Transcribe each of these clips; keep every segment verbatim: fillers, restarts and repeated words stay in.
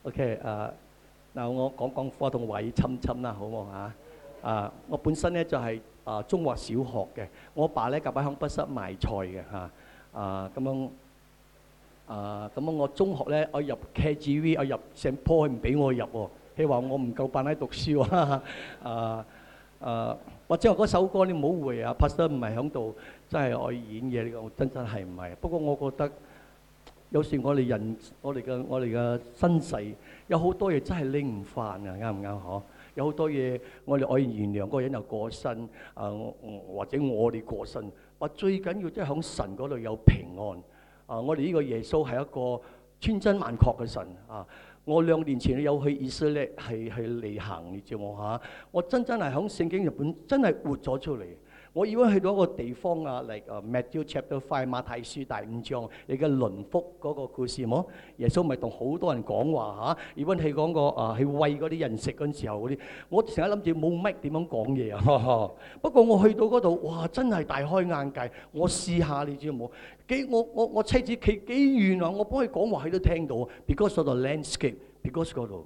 OK 啊，嗱我講講課同位侵侵啦，好冇嚇？啊，我本身咧就係、啊中學小學嘅，我爸咧夾喺香筆室賣菜嘅嚇，啊咁樣啊咁樣我中學咧我入 K G V， 我入聖坡，佢唔俾我入喎，佢話我唔夠班喺讀書喎，啊啊或者我嗰首歌你唔好回啊 Pastor 唔係響度，真係愛演嘢呢個，真真係唔係。不過我覺得。有時我哋人，我哋嘅我哋嘅身世有好多嘢真係拎唔翻啊，啱唔啱嗬？有好多嘢我哋可以原諒嗰個人又過身，啊或者我哋過身，話最緊要即係響神嗰度有平安。啊，我哋呢個耶穌係一個千真萬確嘅神啊！我兩年前有去以色列係去旅行，你知冇嚇？我真真係響聖經入邊真係活咗出嚟。我以為去到一個地方啊，嚟啊 Matthew Chapter Five 馬太書第五章，你嘅輪福嗰個故事冇？耶穌咪同好多人講話嚇，如果係講個啊去餵嗰啲人食嗰陣時候嗰啲，我成日諗住冇乜點樣講嘢啊。不過我去到嗰度，哇！真係大開眼界。我試下你知冇？幾我我我妻子企幾遠啊？我幫佢講話，佢都聽到。Because of the landscape，because 嗰度。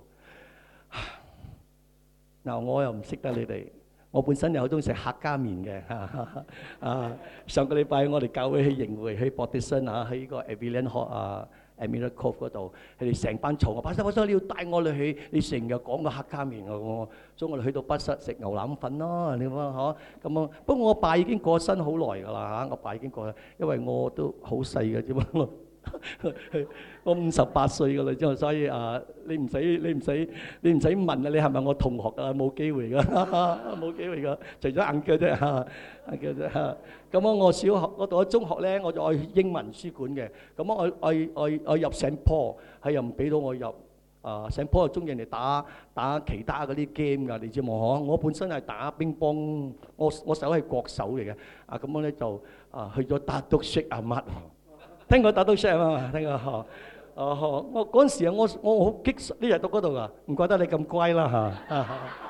嗱，我又唔識得你哋。我本身又好中意食客家麵嘅嚇，啊上個禮拜我哋教會去營會去博迪森啊，喺呢個 Avilan Hall 啊 Amelia Cove 嗰度，佢哋成班嘈我，巴生巴生你要帶我哋去，你成日講個客家麵啊，我所以我哋去到北室食牛腩粉咯，你講嗬咁樣。不過我爸已經過身好耐㗎啦嚇，我爸已經過身，因為我都好細嘅啫嘛。我五十八歲㗎啦，之後所以啊，你唔使你唔使你唔使問啊，你係咪我同學啊？冇機會㗎，冇機會㗎，除咗硬腳啫嚇，硬腳啫嚇。咁樣我小學我讀咗中學咧，我就去英文書館嘅。咁樣我我我我入聖坡，係又唔俾到我入啊！聖坡又中意人哋打打其他嗰啲 game 㗎，你知冇嗬？我本身係打乒乓，我我手係國手嚟嘅。啊咁樣咧就啊去咗打督識阿乜。聽過打到 share 啊嘛？聽過嗬？哦，我嗰陣時啊，我我好激呢日到嗰度啊，唔怪得你咁乖啦嚇！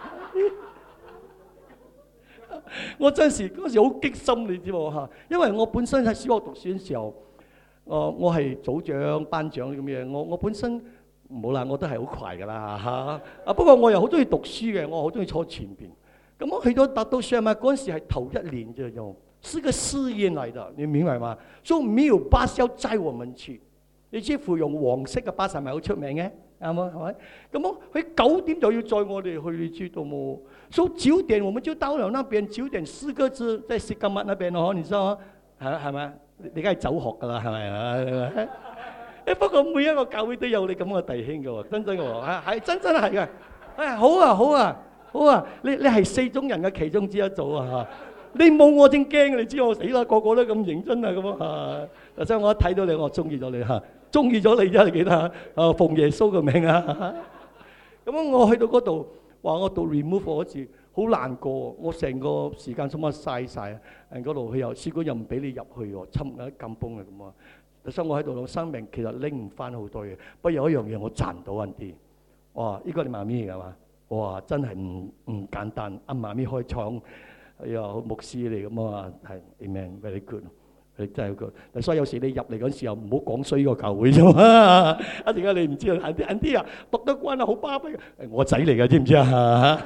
我真係嗰陣時好激心，你知冇嚇？因為我本身喺小學讀書嘅時候，我我係組長、班長咁樣，我我本身冇啦，我都係好快㗎啦嚇！啊不過我又好中意讀書嘅，我好中意坐前邊。咁我去咗打到 share 嘛，嗰陣時係頭一年啫又。是個試驗嚟的，你明白嗎？所以沒有巴士要載我們去。你知芙蓉黃色嘅巴士係咪好出名嘅？啱冇？係咪？咁樣佢九點就要載我哋去，你知道冇？所以九點我們就到了那邊，九點四個字在西格麥那邊哦，你知道嗎？係係咪？你梗係走學㗎啦，係咪啊？誒不過每一個教會都有你咁嘅弟兄嘅喎，真真嘅喎，係真真係嘅。誒好啊好啊好啊！你你係四種人嘅其中之一組啊嚇。你冇我正驚，你知我死啦！個個都咁認真啊，咁啊！所以我一睇到你，我中意咗你嚇，中意咗你啫，你記得嚇？啊，奉耶穌嘅名啊！咁樣我去到嗰度，話我到 remove 嗰次好難過，我成個時間差唔多嘥曬啊！誒嗰度佢又試過又唔俾你入去喎，侵緊禁崩啊咁啊！所以我喺度諗生命其實拎唔翻好多嘢，不過有一樣嘢我賺到一啲。哇！呢個你媽咪係嘛？哇！真係唔唔簡單，阿媽咪開廠。哎呀，牧師嚟咁啊，係 Amen，very good，你真係 good。所以有時你入嚟嗰時候唔好講衰個教會啫嘛。一陣間你唔知啊，啲啲啲啊，讀得關啊，好巴閉。我仔嚟嘅，知唔知啊？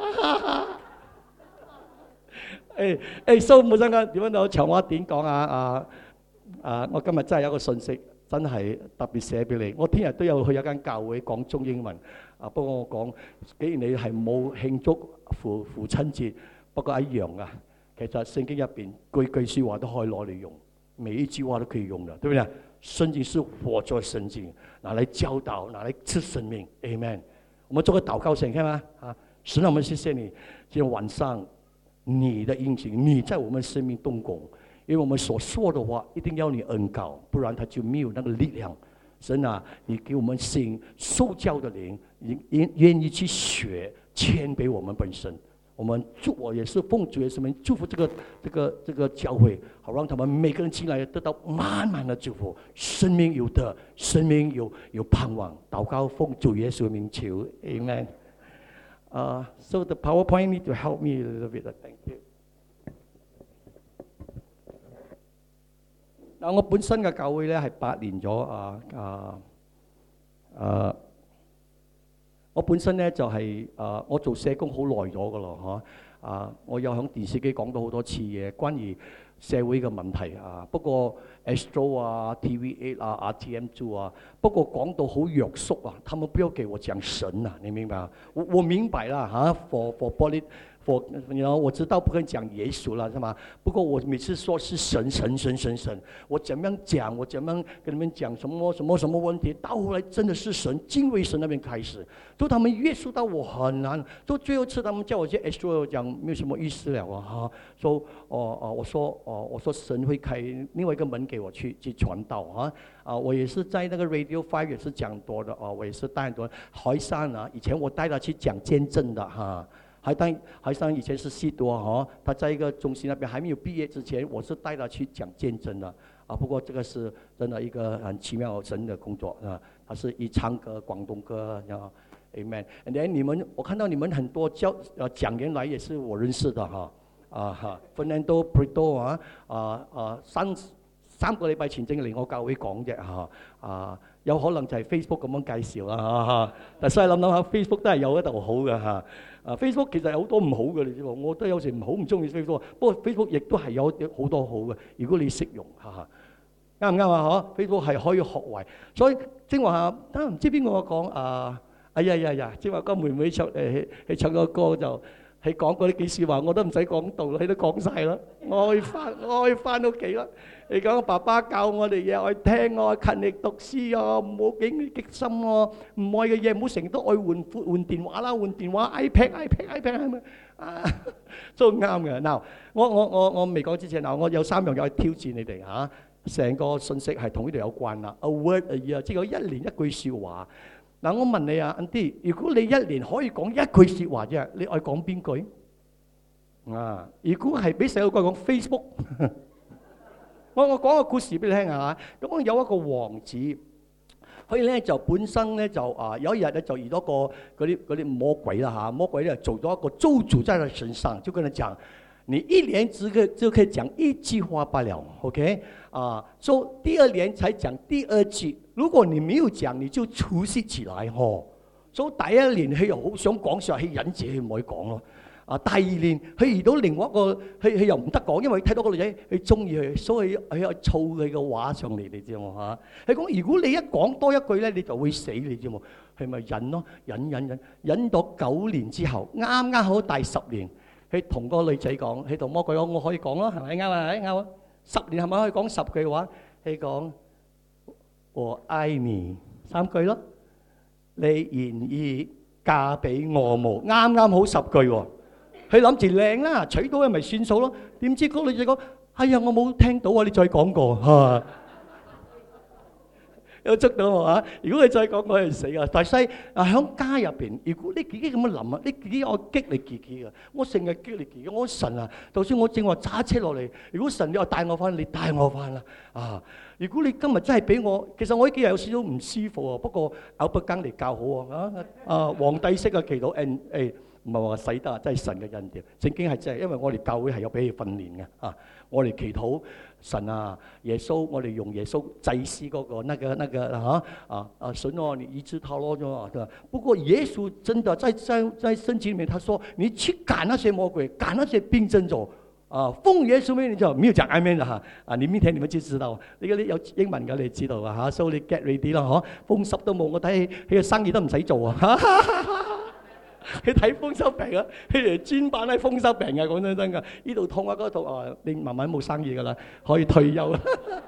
誒誒，蘇冇生間點樣到長話點講啊？啊啊！我今日真係有個信息，真係特別寫俾你。我聽日都有去一間教會講中英文啊。不過我講，既然你係冇慶祝父父親節。不過一樣啊，其實聖經入邊句句説話都可以攞嚟用，每一句話都可以用的，對不對？聖經是活在聖經，拿來教導，拿來賜生命 ，Amen。我們做個禱告先，看嗎？啊，神啊，我們謝謝你，今天晚上你的應許，你在我們生命動工，因為我們所說的話一定要你恩膏，不然它就沒有那個力量。神啊，你給我們心受教的靈，願願意去學，謙卑我們本身。我們祝我也是奉主耶穌名祝福這個這個這個教會，好讓他們每個人進來得到滿滿的祝福，生命有德，生命有有盼望。禱告奉主耶穌名求 ，Amen。Uh, so the PowerPoint need to help me a little bit. Thank you. 嗱，我本身嘅教會咧係八年咗啊啊啊我本身咧就係、是、誒、呃，我做社工好耐咗噶咯，嚇啊！我有響電視機講到好多次嘢，關於社會嘅問題啊。不過 Astro 啊、T V eight 啊、R T M two 啊，不過講到好約束啊，他們不要給我講神啊，你明白嗎？我我明白啦嚇、啊、，for for polit for， 你知道我知道不可以講耶穌啦，是嘛？不過我每次說是神神神神神，我怎樣講，我怎樣跟你們講什麼什麼什麼問題，到後來真的是神敬畏神那邊開始，就他們約束到我很難，就最後一次他們叫我去 Astro 講，沒有什麼意思了啊哈，說哦哦，我說哦我說神會開另外一個門給我去去傳道啊，啊我也是在那個 Radio Five 也是講多的啊，我也是帶很多海山啊，以前我帶他去講見證的哈。啊海丹海山以前是西多哈，他在一個中心那邊還沒有畢業之前，我是帶他去講見證的啊。不過這個是真的一個很奇妙神的工作啊，他是以唱歌廣東歌啊 ，Amen。And then 你們我看到你們很多教呃講員來也是我認識的哈啊哈 ，Fernando Prieto 啊啊啊三三個禮拜前正嚟我教會講啫嚇啊，有可能就係 Facebook 咁樣介紹啦嚇，但所以諗諗下 Facebook 都係有一度好嘅嚇。啊 Facebook 其實有好多唔好嘅，你知喎，我都有時唔好唔中意 Facebook， 不過 Facebook 亦都係有好多好嘅，如果你識用嚇嚇，啱唔啱啊？嗬 ，Facebook 係可以學為，所以正話啊，唔知邊個講啊？哎呀呀呀！正話個妹妹唱誒去唱個歌就係講嗰啲幾説話，我都唔使講道啦，佢都講晒啦。我可以翻，我可以翻屋企啦。你講爸爸教我哋嘢，我聽我勤力讀書啊，唔好幾激心喎，唔愛嘅嘢唔好成日都愛換換電話啦，換電話 iPad iPad iPad 係咪啊？都啱嘅。嗱，我我我我未講之前，嗱，我有三樣嘢挑戰你哋嚇，成個信息係同呢度有關啦。A word a year，即係一年一句説話。嗱，我問你啊 Andy， 如果你一年可以講一句説話啫，你愛講邊句？啊，如果係俾細路哥講 Facebook。我我講個故事俾你聽下，咁我有一個王子，佢咧就本身咧就啊有一日咧就遇到個嗰啲嗰啲魔鬼啦嚇，魔鬼咧做咗一個咒詛在佢身上，就跟佢講：你一年只可就可以講一句話罷了 ，OK？ 啊，所以第二年才講第二句，如果你沒有講，你就出息起來嗬。所以第一年佢又好想講上，佢忍住佢唔可以講咯。啊，第二年佢遇到另外一個，佢佢又唔得講，因為睇到個女仔佢中意佢，所以佢又湊佢嘅話上嚟，你知冇嚇？佢講如果你一講多一句咧，你就會死，你知冇？佢咪忍咯，忍忍忍，忍到九年之後，啱啱好第十年，佢同個女仔講，佢同魔鬼講：我可以講咯，係咪啱啊？啱啊！十年係咪可以講十句話？佢講我愛你三句咯，你願意嫁俾我冇？啱啱好十句喎。佢諗住靚啦，娶到佢咪算數咯？點知嗰女仔講：哎呀，我冇聽到啊！你再講過嚇，有捉到我嚇。如果你再講，我係死啊！但係啊，喺家入邊，如果你自己咁樣諗啊，你自己我激你自己嘅，我成日激你自己。我神啊，就算我正話揸車落嚟，如果神你話帶我翻，你帶我翻啦啊！如果你今日真係俾我，其實我呢幾日有少少唔舒服啊。不過咬不更嚟教好啊啊！皇帝式嘅祈禱 and 誒。唔係話使得啊，真係神嘅恩典。聖經係真係，因為我哋教會係有俾佢訓練嘅啊。我哋祈禱神啊，耶穌，我哋用耶穌祭司嗰個那個那個嚇啊啊神哦，你醫治他咯啫，對吧？不過耶穌真的在在在聖經裡面，他說你去趕那些魔鬼，趕那些病症走啊，奉耶穌名你就沒有講 Amen 啦嚇啊！你明天你們就知道，你嗰啲有英文嘅你知道啊嚇，所以你 get ready 啦嗬，風濕都冇，我睇佢嘅生意都唔使做啊。佢睇風濕病啊，佢哋專班係風濕病嘅，講真真㗎。呢度痛啊，嗰度啊，你慢慢冇生意㗎啦，可以退休啦。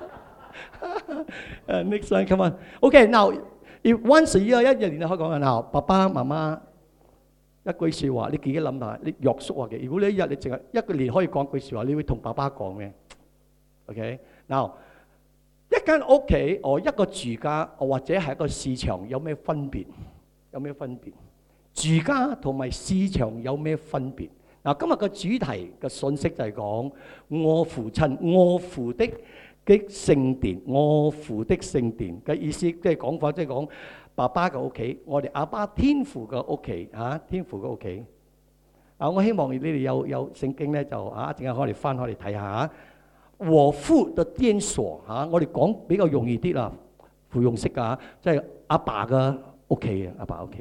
誒 ，next one come on。OK， now if once a year 一日你可以講啊，爸爸媽媽一句説話，你自己諗下，你約束下嘅。如果你一日你淨係一個年可以講句説話，你會同爸爸講咩 ？OK，now 一間屋企，我一個住家，或者係一個市場，有咩分別？有咩分別？住家同埋市場有咩分別？嗱，今日個主題嘅信息就係講我父親，我父的嘅聖殿，我父的聖殿嘅意思，即係講法，即係講爸爸嘅屋企，我哋阿爸天父嘅屋企嚇，天父嘅屋企。啊，我希望你哋有有聖經咧，就啊，陣間我哋翻開嚟睇下嚇。我父的殿所嚇，我哋講比較容易啲啦，附庸式㗎，即係阿爸嘅屋企啊，阿爸屋企。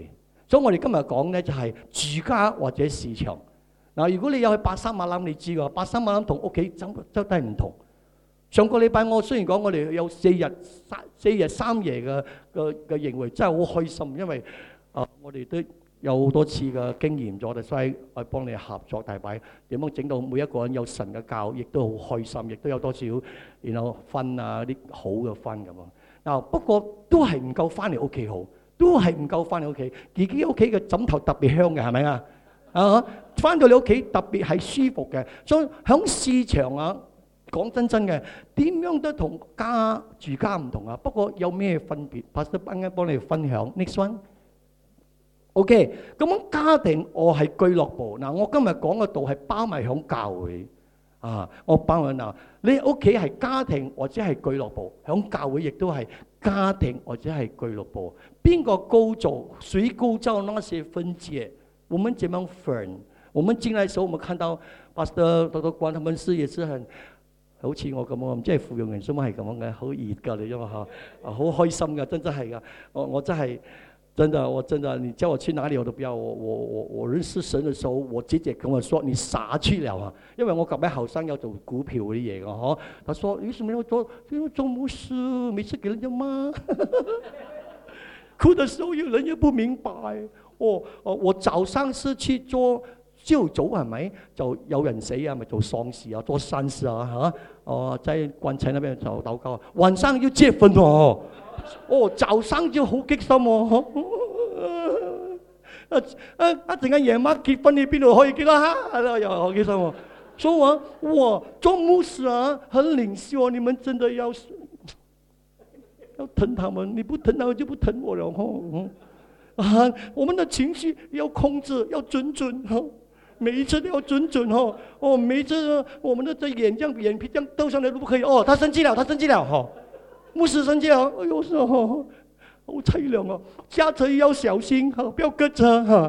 所以我哋今日講咧就係住家或者市場。嗱，如果你有去白沙馬林，你知㗎，白沙馬林同屋企真真係唔同。上個禮拜我雖然講我哋有四日三四日三夜嘅嘅嘅營會，真係好開心，因為啊、呃、我哋都有好多次嘅經驗咗，所以我幫你合作大擺點樣整到每一個人有神嘅教，亦都好開心，亦都有多少然後分啊啲好嘅分咁啊。嗱，不過都係唔夠翻嚟屋企好，都係唔夠翻嚟屋企。自己屋企嘅枕頭特別香嘅，係咪啊？啊，翻到你屋企特別係舒服嘅。所以響市場啊，講真真嘅，點樣都同家住家唔同啊。不過有咩分別？Pastor Ben啱幫你分享。Next one，OK。咁樣家庭我係俱樂部。嗱，我今日講嘅道係包埋響教會啊。我包埋嗱，你屋企係家庭或者係俱樂部，響教會亦都係家庭或者係俱樂部。邊個高做？誰高造那些分界？我們怎樣分？我們進來的時候，我們看到 Pastor Doctor 關他們是也是很好似我咁樣，唔知係芙蓉人，所以係咁樣嘅，好熱㗎你因為嚇，啊好開心㗎，真真係㗎，我我真係真的我真的，你叫我去哪裡我都不要。我我我我認識神的時候，我姐姐跟我說你傻去了啊，因為我隔壁後生有做股票嗰啲嘢㗎嗬，他說為什麼要做？因為做牧師，每次給人家罵，哭的時候有人又不明白。哦哦，我早上是去做朝早係咪？就有人死啊，咪做喪事啊，做善事啊嚇。哦，在棺材那邊就禱告。晚上要結婚哦，哦，早上就好激心哦。啊啊！一陣間夜晚結婚，你邊度可以結啊？啊，又好激心喎。所以話哇，做牧師啊，很領袖，你們真的要要疼他們，你不疼他們就不疼我了嗬。啊，我們的情緒要控制，要準準哈，每一次都要準準哈。哦，每一次我們的這眼這樣眼皮這樣兜上來都不可以。哦，他生氣了，他生氣了哈，牧師生氣了，哎呦是哦，好淒涼啊！駕車要小心哈，不要割車哈。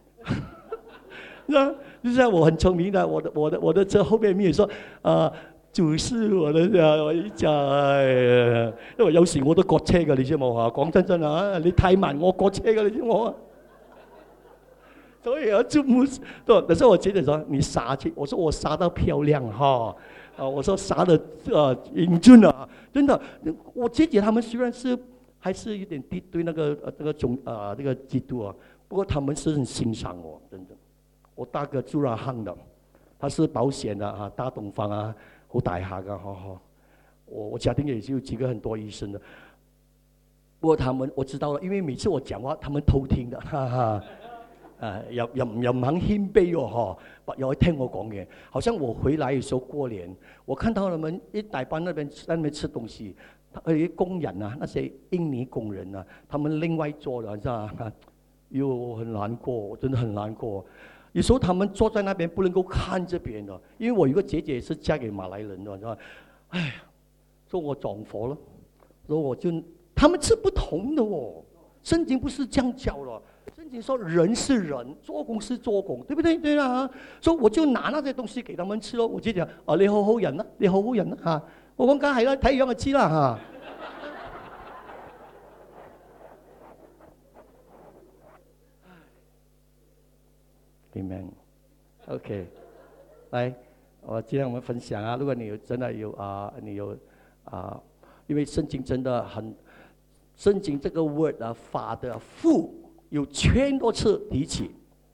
那就是我很聰明的，我的我的我的車後面沒有說啊。做事我都我一就係，因為有時我都割車㗎，你知冇嚇？講真真啊，你太慢我割車㗎，你知冇？所以啊，做牧師，但是我姐姐說你殺去，我說我殺得漂亮哈，啊，我說殺得啊英俊啊，真的，我姐姐他們雖然是還是有點敵對那個呃那個種啊那個基督啊，不過他們是很欣賞我，真的。我大哥住了行的，他是保險的啊，大東方啊。好大下噶，呵呵！我我家庭也是有幾個很多醫生的，不過他們我知道了，因為每次我講話，他們偷聽的，哈哈！啊，又又又唔肯謙卑喎，嗬！又會聽我講嘅。好像我回來嘅時候過年，我看到他們一大班那邊在那邊吃東西，那些工人啊，那些印尼工人啊，他們另外坐的，知道嗎？又很難過，我真的很難過。有時候他們坐在那邊不能夠看這邊的，因為我有個姐姐是嫁給馬來人的，是吧？哎呀，說我撞火了，所以我就他們是不同的哦，聖經不是這樣教的，聖經說人是人，做工是做工，對不對？對啦，所以我就拿那些東西給他們吃咯。我姐姐啊，你好好人啦，你好好人啦嚇，我講梗係啦，睇樣就知啦嚇。Amen。OK， 來，我今天我們分享啊，如果你有真的有啊、呃，你有啊、呃，因為聖經真的很，聖經這個 word 啊 ，Father 父有千多次提起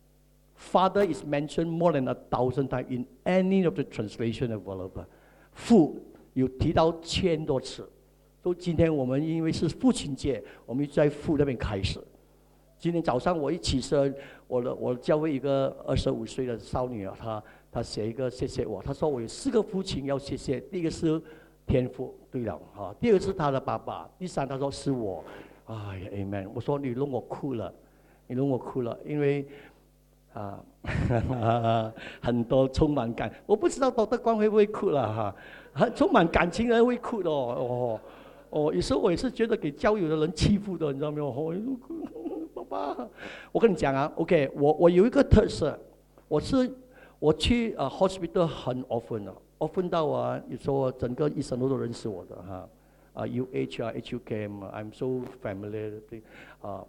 ，Father is mentioned more than a thousand times in any of the translation of whatever， 父有提到千多次，所以今天我們因為是父親節，我們在父那邊開始。今天早上我一起身，我的我教會一個二十五歲的少女啊，她她寫一個謝謝我，她說我有四個父親要謝謝，第一個是天父，對了哈，第二個是她的爸爸，第三她說是我，哎呀 Amen， 我說你弄我哭了，你弄我哭了，因為啊很多充滿感，我不知道道德觀會不會哭了哈，充滿感情的人會哭的哦哦哦，有時候我也是覺得給交友的人欺負的，你知道沒有？哦爸爸，我跟你講啊 ，OK， 我我有一個特色，我是我去啊、uh, hospital 很 often 啊 ，often 到啊，有時候整個醫生都都認識我的哈，啊 U H 啊 H U K M，I'm so familiar 對啊，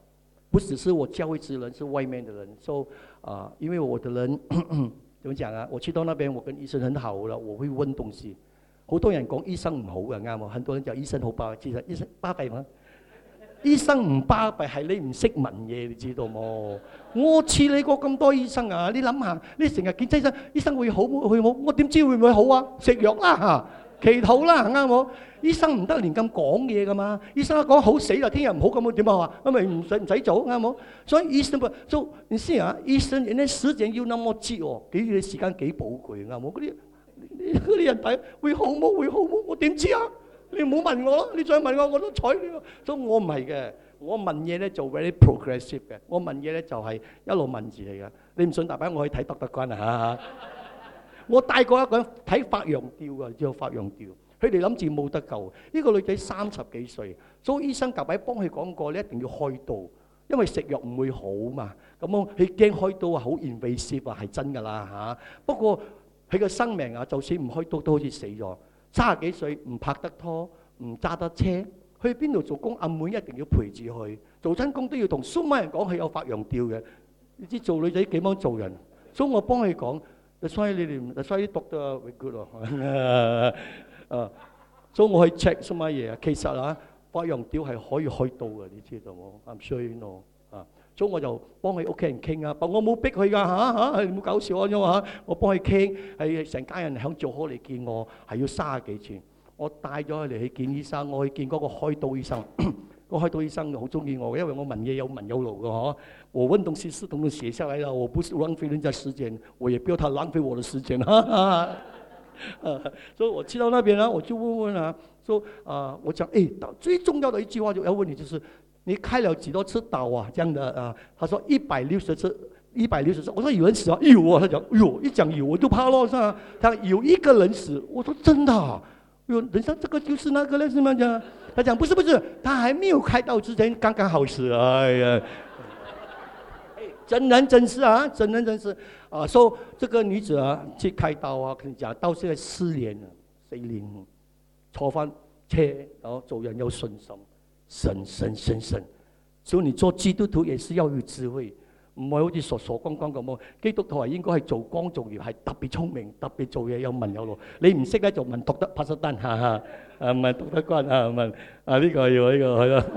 不只是我教會之人，是外面的人。So 啊、呃，因為我的人怎麼講啊？我去到那邊，我跟醫生很好了，我會問東西。好多人講醫生唔好嘅，啱喎。很多人講醫生好巴閉，其實醫生巴閉嗎？醫生唔巴閉係你唔識問嘢，你知道冇？我處理過咁多醫生啊，你諗下，你成日見醫生，醫生會好會冇？我點知會唔會好啊？食藥啦嚇，祈禱啦，啱冇？醫生唔得連咁講嘢噶嘛？醫生一講好死啦，聽日唔好咁樣點啊？咁咪唔使唔使做啱冇？所以醫生唔做，你知啊？醫生人哋時間要那麼急哦，幾嘅時間幾寶貴啱冇？嗰啲嗰啲人睇會好冇會好冇？我點知啊？你唔好問我咯，你再問我我都睬你咯。所以我唔係嘅，我問嘢咧就 very progressive 嘅。我問嘢咧就係一路問字嚟嘅。你唔信大把我去睇德德關啊嚇！我帶過一個人睇發羊吊嘅，叫發羊吊。佢哋諗住冇得救。呢個女仔三十幾歲，所以醫生夾位幫佢講過，你一定要開刀，因為食藥唔會好嘛。咁樣佢驚開刀啊，好 invasive 啊，係真㗎啦嚇。不過佢嘅生命啊，就算唔開刀都好似死咗。三十幾歲唔拍得拖，唔揸得車，去邊度做工？阿妹一定要陪住佢，做親工都要同蘇媽人講佢有發羊吊嘅。你知做女仔幾幫做人，所以我幫佢講，所以你哋，所以讀得 very good 喎。啊，所以我去 check 乜嘢啊？其實啊，發羊吊係可以開刀嘅，你知道冇 ？I'm sure you know 啊，所以我就幫佢屋企人傾啊，但我冇逼佢㗎嚇嚇，你唔好搞笑啊啫嘛嚇！我幫佢傾，係成家人響做好嚟見我，係要三十幾錢。我帶咗佢嚟去見醫生，我去見嗰個開刀醫生。個開刀醫生好中意我，因為我問嘢有文有路嘅嗬。我問東西是統統寫下來了，我不是浪費人家時間，我也不要他浪費我的時間。哈哈。呃，所以我去到那邊呢，我就問問啊，說啊、呃，我講，誒，最重要的一句話就要問你，就是你開了幾多次刀啊？這樣的啊、呃，他說一百六十次，一百六十次。我說有人死啊？有啊，他講，哎呦，一講有我就怕咯，是吧？他有一個人死，我說真的啊？哎呦，人生這個就是那個了，是嗎？講，他講不是不是，他還沒有開刀之前剛剛好死，哎呀。真人真事啊，真人真事啊！說、so, 這個女子啊，去開刀啊，跟你講到現在四年了，四年坐翻車，然後做人有信心，神神神神。所以你做基督徒也是要有智慧，唔係好似傻傻光光咁喎。基督徒係應該係做光做業，係特別聰明，特別做嘢有文有路。你唔識咧就問讀得帕斯丹，哈哈，啊問讀得關啊問啊呢、這個要呢、這個係咯。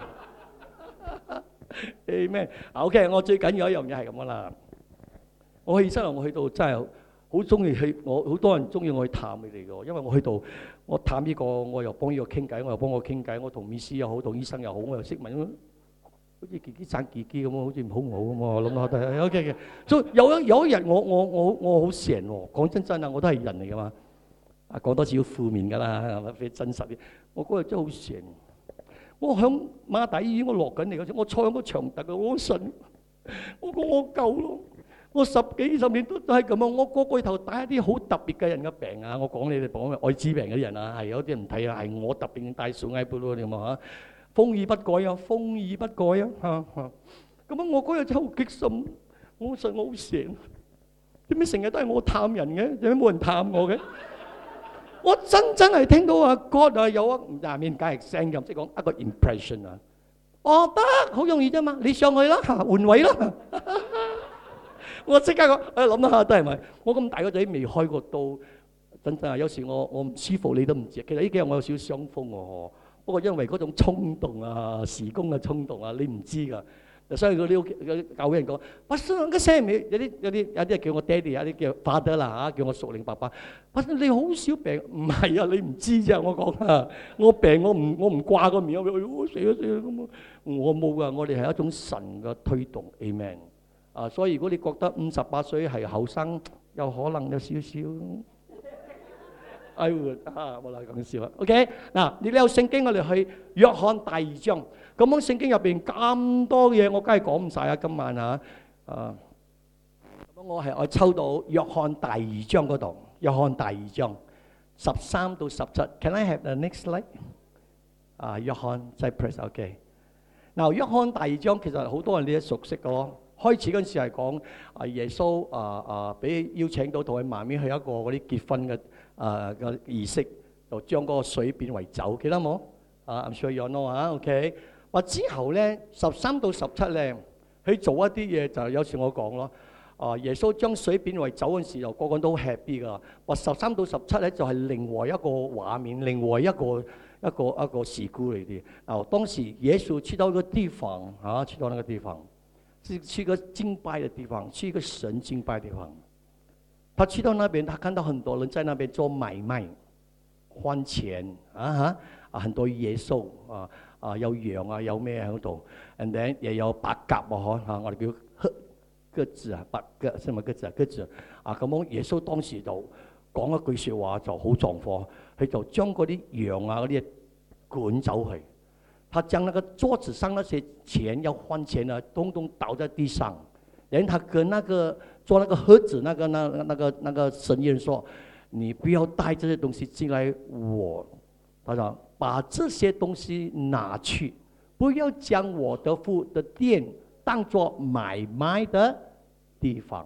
誒咩？OK， 我最緊要一樣嘢係咁噶啦。我起身啊，我去到真係好中意去，我好多人中意我去探佢哋嘅，因為我去到我探呢個，我又幫呢個傾偈，我又幫我傾偈，我同醫師又好，同醫生又好，我又識問，好似自己爭自己咁啊，好似唔好唔好咁啊，我諗下都係 OK 嘅。所以有一有一日，我我我我好閒喎，講真真啊，我都係人嚟噶嘛。啊，講多次要負面噶啦，係咪？非真實啲。我嗰日真係好閒。我響馬大醫院，我落緊嚟嗰時，我坐喺個牆突嘅，我神，我講我夠咯，我十幾二十年都都係咁啊！我個個頭帶一啲好特別嘅人嘅病啊！我講你哋講愛滋病嘅人啊，係有啲人唔睇啊，係我特別帶小艾布咯，你話嚇，風雨不改啊，風雨不改啊，嚇嚇！咁啊，我嗰日真係好激心，我實我好成，點解成日都係我探人嘅，點解冇人探我嘅？我真真係聽到啊 God 啊有啊下面梗係聲音，即係講一個 impression 啊，哦得好容易啫嘛，你上去啦，換位啦，我即刻講，誒諗下都係咪？我咁大個仔未開過刀，真真啊！有時我我唔舒服你都唔知，其實呢幾日我有少少傷風喎，不過因為嗰種衝動啊，時工嘅衝動啊，你唔知㗎。所以嗰啲教會人講，不是嗰聲尾有啲有啲有啲叫我爹哋，有啲叫 father 啦嚇，叫我屬靈爸爸。不是你好少病，唔係啊，你唔知啫。我講啊，我病我唔我唔掛個面，我死咗死咗咁啊！我冇噶，我哋係一種神嘅推動 ，amen。啊，所以如果你覺得五十八歲係後生，有可能有少少。I would 啊，冇啦講笑啊。OK，嗱，你有聖經，我哋去約翰第二章。咁樣聖經入邊咁多嘢，我梗係講唔晒啊！今晚嚇啊，咁我係我抽到約翰第二章嗰度，約翰第二章十三到十七。Can I have the next slide？ 啊，約翰再 press OK。嗱，約翰第二章其實好多人你都熟悉嘅喎。開始嗰陣時係講啊耶穌啊啊俾邀請到同佢媽咪去一個嗰啲結婚嘅啊嘅儀式，就將嗰個水變為酒，記得冇？啊 I'm sure you know 啊 OK。 話之後咧，十三到十七咧，佢做一啲嘢就有時我講咯。啊，耶穌將水變為酒嗰陣時候，個個都 happy 噶。話十三到十七咧就係另外一個畫面，另外一個一個一個事故嚟嘅。啊，當時耶穌去到一個地方，啊，去到那個地方，是去一個敬拜的地方，去一個神敬拜的地方。他去到那邊，他看到很多人在那邊做買賣，換錢啊哈啊，很多野獸啊啊，有羊啊，有咩喺度 ，and then 也有白鴿喎，嚇我哋叫鴿子啊，白鴿，係咪鴿子啊？鴿子啊，咁樣耶穌當時就講一句説話就好壯闊，佢就將嗰啲羊啊嗰啲趕走去，他將那個桌子上那些錢要換錢啊，通通倒在地上，然後他跟那個做那個盒子那個那那個那個生意人說：你不要帶這些東西進來我，他說把這些東西拿去，不要將我的父的店當作買賣的地方。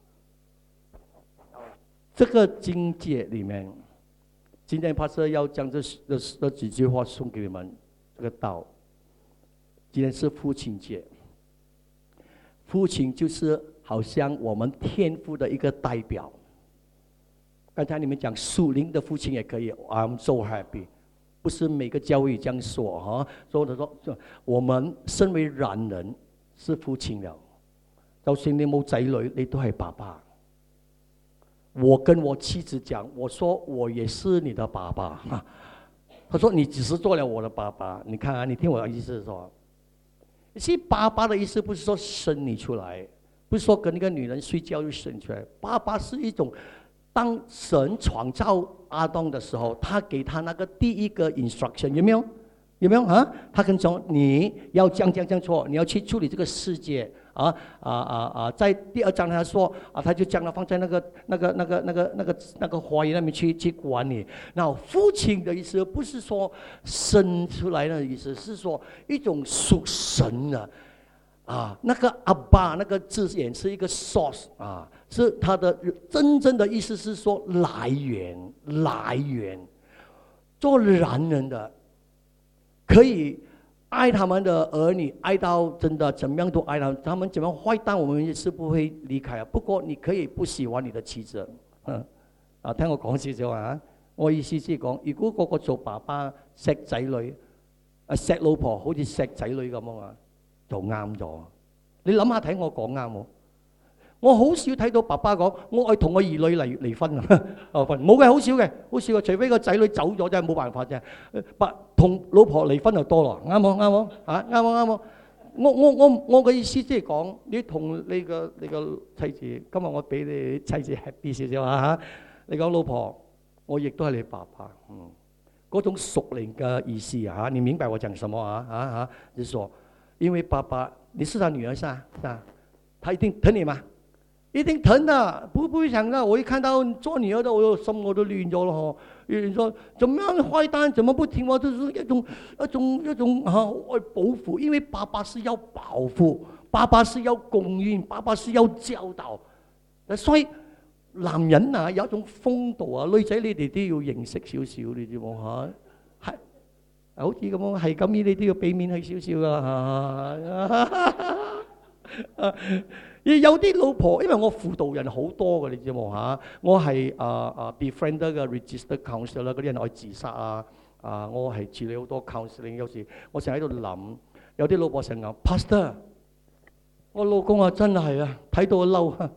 這個經節裡面，今天帕斯要將這這這幾句話送給你們。這個道，今天是父親節，父親就是好像我們天父的一個代表。剛才你們講屬靈的父親也可以 ，I'm so happy。不是每個教會這樣說哈，所以他說，我們身為男人是父親了，就算你冇仔女，你都係爸爸。我跟我妻子講，我說我也是你的爸爸。他說你只是做了我的爸爸。你看啊，你聽我的意思是說，其實爸爸的意思不是說生你出來，不是說跟那個女人睡覺就生出來。爸爸是一種，當神創造亞當的時候，他給他那個第一個 instruction， 有沒有？有沒有啊？他跟講你要這樣這樣這樣做，你要去處理這個世界啊啊啊啊！在第二章他說啊，他就將它放在那個那個那個那個那個那個花園那邊去去管理。然後父親的意思不是說生出來的意思，是說一種屬神的啊。那個阿爸那個字眼是一個 source 啊，是他的真正的意思是說來源來源，做男人的。可以愛他們的兒女，愛到真的怎麼樣都愛他們，他們怎麼壞蛋，我們也是不會離開啊。不過你可以不喜歡你的妻子，嗯，啊，聽我講少少啊。我意思是講，如果個個做爸爸錫仔女，啊錫老婆好似錫仔女咁樣啊，就啱咗。你諗下睇我講啱冇？我好少睇到爸爸講，我愛同我兒女離離婚啊！哦，冇嘅，好少嘅，好少嘅，除非個仔女走咗，真係冇辦法啫。不同老婆離婚就多咯，啱冇啱冇嚇，啱冇啱冇。我我我我嘅意思即係講，你同你個你個妻子，今日我俾你妻子 happy 少少嚇。你講老婆，我亦都係你爸爸，嗯，嗰種屬靈嘅意思嚇，你明白我講什麼啊？嚇嚇，就是說，因為爸爸你是他女兒是啊，是啊，他一定疼你嘛。一定疼的，不不會想的。我一看到做女兒的，我又心我都亂咗咯。有人說怎麼樣壞蛋，怎麼不聽話？就是一種一種一種啊，愛保護，因為爸爸是要保護，爸爸是要供應，爸爸是要教導。所以男人啊有一種風度啊，女仔你哋都要認識少少，你知冇嚇？係好似咁樣，係咁樣你都要俾面佢少少噶。有啲老婆，因為我輔導人好多嘅，你知冇嚇？我係啊啊 befriend 嘅 registered counselor 嗰啲人愛自殺啊啊！我係處理好多 counseling， 有時我成日喺度諗，有啲老婆成日講 Pastor， 我老公啊真係啊睇到我嬲啊！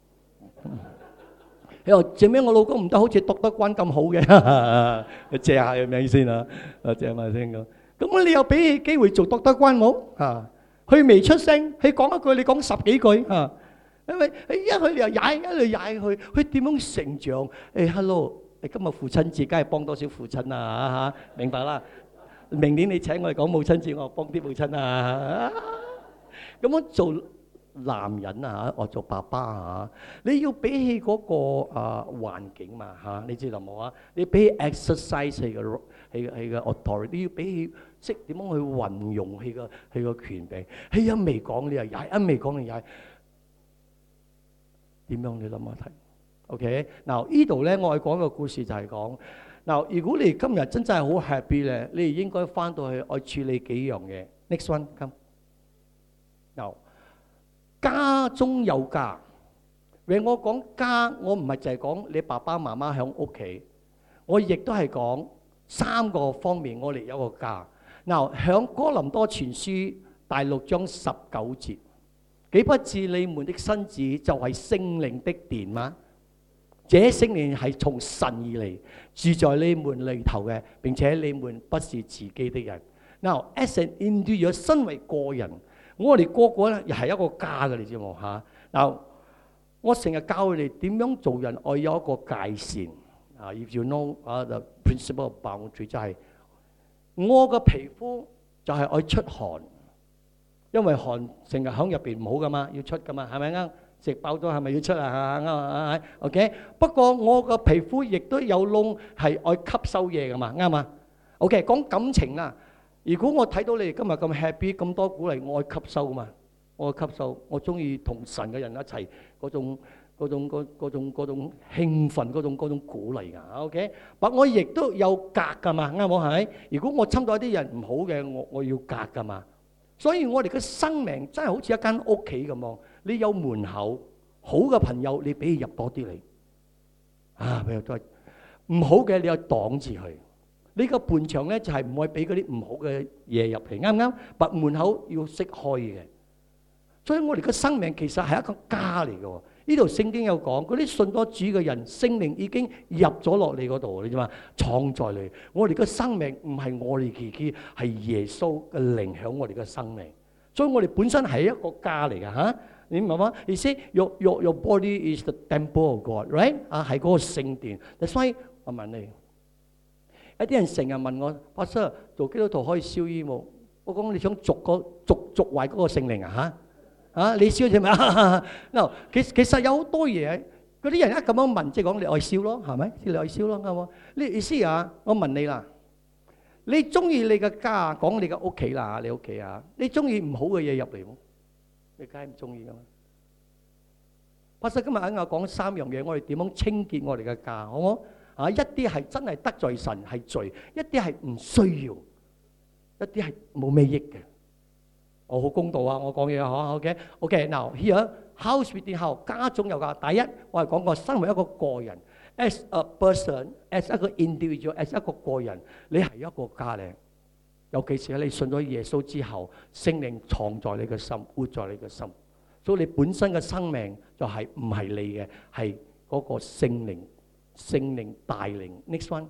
佢話做咩我老公唔得好似讀得關咁好嘅？借下咁樣先啊，借埋先咁。咁你又俾機會做讀得關冇啊？佢未出聲，佢講一句，你講十幾句嚇，因為一佢又踩，一嚟踩佢，佢點樣成長？誒 ，hello，你今日父親節，梗係幫多少父親啊嚇？明白啦。明年你請我哋講母親節，我幫啲母親啊。咁樣做男人啊嚇，我做爸爸啊，你要比起嗰個啊環境嘛嚇，你知道冇啊？你比起 exercise 佢嘅佢佢嘅 authority，你要比起。識點樣去運用佢個佢個權柄？佢一未講你又踩，一未講你踩，點樣你諗下睇 ？OK， 嗱呢度咧，我係講個故事就係講嗱，如果你今日真真係好 happy 咧，你應該翻到去愛處理幾樣嘢。 Next one come。嗱，家中有家。為我講家，我唔係淨係講你爸爸媽媽喺屋企，我亦都係講三個方面，我哋有個家。嗱，響哥林多前書第六章十九節，豈不知你們的身子就係聖靈的殿嗎？這聖靈係從神而嚟，住在你們裏頭嘅，並且你們不是自己的人。嗱 ，as an individual，身為個人，我哋個個咧又係一個家嘅，你知冇嚇？嗱，我成日教佢哋點樣做人，我有一個界線。啊 ，if you know 啊，the principle of boundary就係我個皮膚就係愛出汗，因為汗成日喺入邊唔好噶嘛，要出噶嘛，係咪啱？食飽咗係咪要出啊？啱啊，OK。不過我個皮膚亦都有窿，係愛吸收嘢噶嘛，啱嘛 ？OK。講感情啦，如果我睇到你哋今日咁 happy， 咁多鼓勵，我愛吸收噶嘛，我愛吸收，我中意同神嘅人一齊嗰種。嗰種嗰嗰種嗰種興奮，嗰種嗰種鼓勵㗎 ，OK。但我亦都有格㗎嘛，啱冇係咪？如果我侵到一啲人唔好嘅，我我要格㗎嘛。所以我哋嘅生命真係好似一間屋企咁喎。你有門口，好嘅朋友你俾佢入多啲嚟，啊，俾佢再唔好嘅你又擋住佢。呢個半場咧就係唔可以俾嗰啲唔好嘅嘢入嚟，啱唔啱？但門口要識開嘅。所以我哋嘅生命其實係一個家嚟嘅喎。呢度聖經有講，嗰啲信咗主嘅人，聖靈已經入咗落你嗰度，你知嘛？創在你，我哋嘅生命唔係我哋自己，係耶穌嘅靈響我哋嘅生命，所以我哋本身係一個家嚟㗎嚇。你明嘛？意思 your your your body is the temple of God，right？ 啊，係嗰個聖殿。所以我問你，一啲人成日問我，阿 Sir 做基督徒可以燒衣冇？我講你想逐個逐逐壞嗰個聖靈啊嚇？啊！你燒啫咪啊？嗱，其其實有好多嘢，嗰啲人一咁樣問，即係講你愛燒咯，係咪？你愛燒咯，啱冇？呢意思啊？我問你啦，你中意你嘅家，講你嘅屋企啦，你屋企啊，你中意唔好嘅嘢入嚟冇？你梗係唔中意噶嘛？不過今日喺我講三樣嘢，我哋點樣清潔我哋嘅家，好冇？啊，一啲係真係得罪神係罪，一啲係唔需要，一啲係冇咩益嘅。我好公道啊！我講嘢嚇 ，OK，OK。Now here house within house，家中有家。第一，我係講過，身為一個個人 ，as a person，as 一個 individual，as 一個個人，你係一個家咧。尤其是喺你信咗耶穌之後，聖靈藏在你嘅心，活在你嘅心，所以你本身嘅生命就係唔係你嘅，係嗰個聖靈，聖靈帶領。Next one。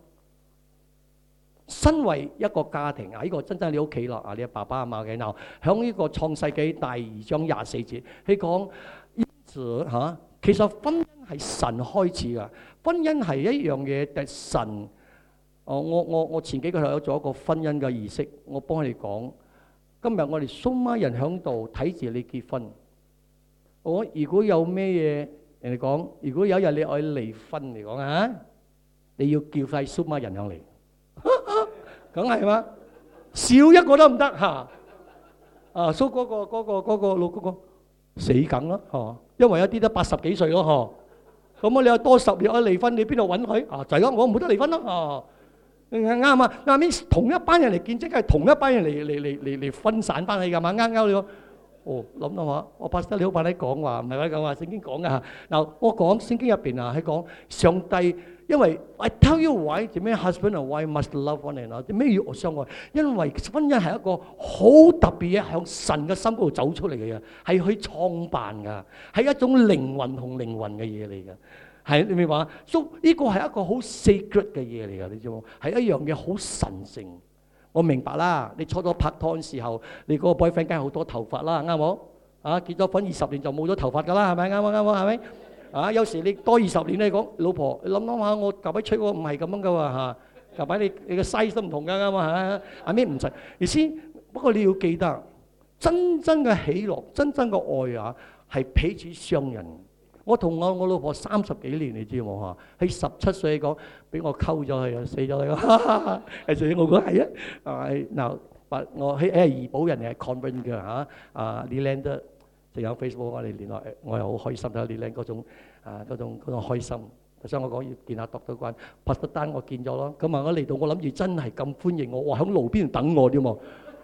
身為一個家庭啊，呢個真真係你屋企咯啊！你爸爸阿媽嘅嗱，響呢個創世紀第二章廿四節，佢講因此嚇，其實婚姻係神開始噶，婚姻係一樣嘢，係神。哦，我我我前幾個月有做一個婚姻嘅儀式，我幫佢哋講，今日我哋數碼人響度睇住你結婚。我如果有咩嘢人哋講，如果有一日你愛離婚嚟講啊，你要叫晒數碼人響嚟。梗係嘛，少一個都唔得嚇。啊，所以嗰個嗰個嗰個老嗰個死梗咯，嗬，因為有啲都八十幾歲咯，嗬。咁啊，你又多十年可以離婚，你邊度揾佢？啊，就係咁，我冇得離婚咯，哦，啱啊。啱啱同一班人嚟見證，係同一班人嚟嚟嚟嚟嚟分散翻去㗎嘛，啱啱你講。哦，諗諗下，我 pastor 你好快啲講話，唔係話咁話，聖經講㗎嚇。嗱，我講聖經入邊啊，係講上帝。因為 I tell you why， 點解 husband and wife must love one another？ 點解要相愛？因為婚姻係一個好特別嘅，向神嘅心嗰度走出嚟嘅嘢，係去創辦㗎，係一種靈魂同靈魂嘅嘢嚟㗎。係你明白嘛？所以呢個係一個好 sacred 嘅嘢嚟㗎，你知冇？係一樣嘢好神聖。我明白啦，你初初拍拖嘅時候，你嗰個 boyfriend 梗係好多頭髮啦，啱冇？啊，結咗婚二十年就冇咗頭髮㗎啦，係咪？啱冇？啱冇？係咪？啊！有時你多二十年，你講老婆，你諗諗下，我舊擺娶嗰個唔係咁樣噶喎嚇，舊擺你你個 size 都唔同噶啱嘛嚇，阿咩唔實。而先不過你要記得，真真嘅喜樂、真真嘅愛啊，係彼此相認。我同我我老婆三十幾年，你知冇嚇？喺十七歲講，俾我溝咗佢啊，死咗佢。係死我講係啊，係嗱，我喺喺怡保人係 convent 嘅嚇，啊啲靚得。仲有 Facebook， 我哋聯絡，我又好開心睇到你靚嗰種啊嗰種嗰種開心。所以我講要見下doctor關，拍得單我見咗咯。咁啊我嚟到，我諗住真係咁歡迎我，我喺路邊等我添喎。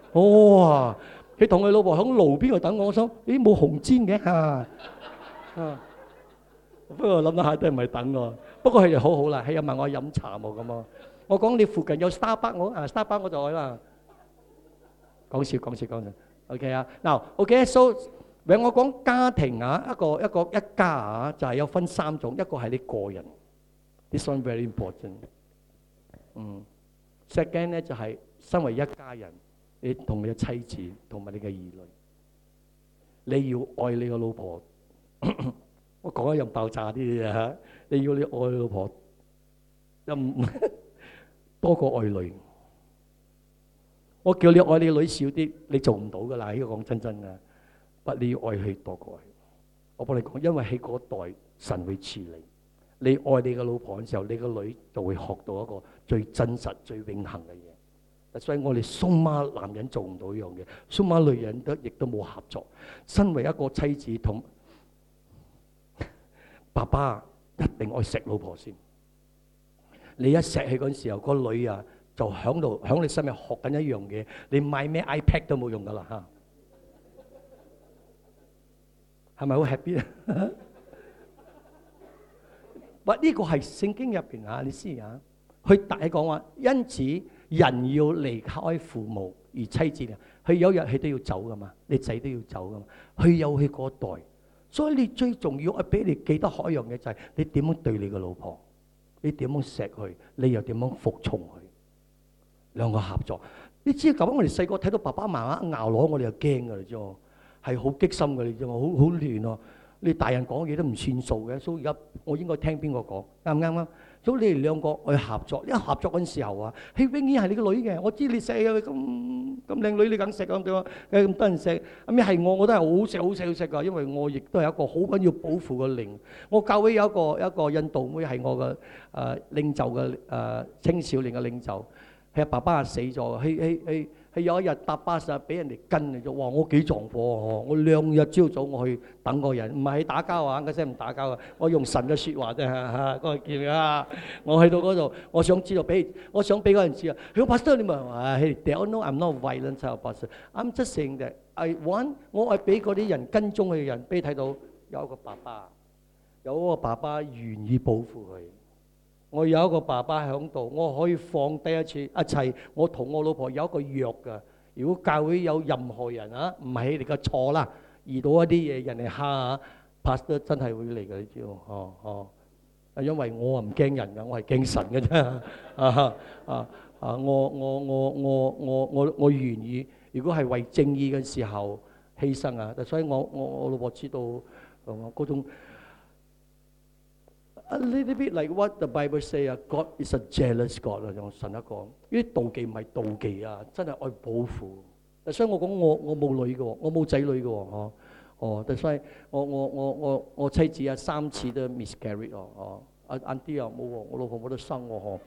哇！佢同佢老婆喺路邊度等我，我想咦冇紅氈嘅嚇啊！不過諗諗下都唔係等我。不過佢哋好好啦，佢又問我飲茶冇咁啊。我講你附近有 Starbucks 我啊 Starbucks 我就去啦。講笑講笑講笑。OK 啊，嗱 OK，so 為我講家庭啊，一個一個一家啊，就係有分三種，一個係你個人 ，this one very important。嗯 ，second 咧就係身為一家人，你同你嘅妻子同埋你嘅兒女，你要愛你嘅老婆。我講一樣爆炸啲嘢嚇，你要你愛你老婆，又唔多過愛女。我叫你愛你女少啲，你做唔到噶啦！呢個講真真噶，不你要愛佢多過佢。我幫你講，因為喺嗰代神會賜你，你愛你嘅老婆嘅時候，你個女就會學到一個最真實、最永恆嘅嘢。所以我哋蘇媽男人做唔到呢樣嘢，蘇媽女人都亦都冇合作。身為一個妻子同爸爸，一定愛錫老婆先。你一錫佢嗰陣時候，個女啊〜就響度響你身邊學緊一樣嘢，你買咩 iPad 都冇用噶啦嚇，係咪好 happy 啊？喂，呢個係聖經入邊啊，你知啊？佢大講話，因此人要離開父母而妻子啊，佢有一日佢都要走噶嘛，你仔都要走噶嘛，佢有佢嗰代，所以你最重要啊，俾你記得學一樣嘢就係你點樣對你個老婆，你點樣錫佢，你又點樣服從佢。兩個合作，你知咁我哋細個睇到爸爸媽媽拗攞，我哋就驚噶啦，知喎，係好激心噶，你知喎，好好亂喎。你大人講嘢都唔算數嘅，所以而家我應該聽邊個講，啱唔啱啊？所以你哋兩個去合作，一合作嗰陣時候啊，佢永遠係你個女嘅。我知你錫佢咁咁靚女，你梗錫咁對喎，誒咁多人錫，咁咩係我我都係好錫好錫好錫噶，因為我亦都係一個好緊要保護個靈。我教會有一個一個印度妹係我嘅誒領袖嘅誒青少年嘅領袖。佢爸爸死咗，佢佢佢佢有一日搭巴士俾人哋跟嚟咗，哇！我幾撞火喎！我兩日朝早我去等個人，唔係打交啊，嗰聲唔打交啊，我用神嘅説話啫嚇，嗰個叫啊！我去到嗰度，我想知道俾，我想俾嗰人知啊。佢話 Pastor 你咪話，hey they all know I'm not violent Pastor. I'm just saying that I want 我係俾嗰啲人跟蹤佢嘅人，俾你睇到有一個爸爸，有一個爸爸願意保護佢。我有一個爸爸喺度，我可以放低一切一切。我同我老婆有一個約㗎。如果教會有任何人啊，唔係你嘅錯啦，遇到一啲嘢人哋蝦啊 Pastor 真係會嚟嘅，你知喎，哦哦。因為我唔驚人㗎，我係驚神嘅啫。啊啊啊！我我我我我我我願意。如果係為正義嘅時候犧牲啊，所以我我我老婆知道嗰種。A little bit like what the Bible say 啊 ，God is a jealous God 啊，用神一個，呢啲妒忌唔係妒忌啊，真係愛保護。所以我講我我冇女嘅喎，我冇仔女嘅喎，哦哦，所以我我我我我妻子啊三次都 miscarried 哦哦，阿 Auntie 啊冇喎，我老婆冇得生喎嗬。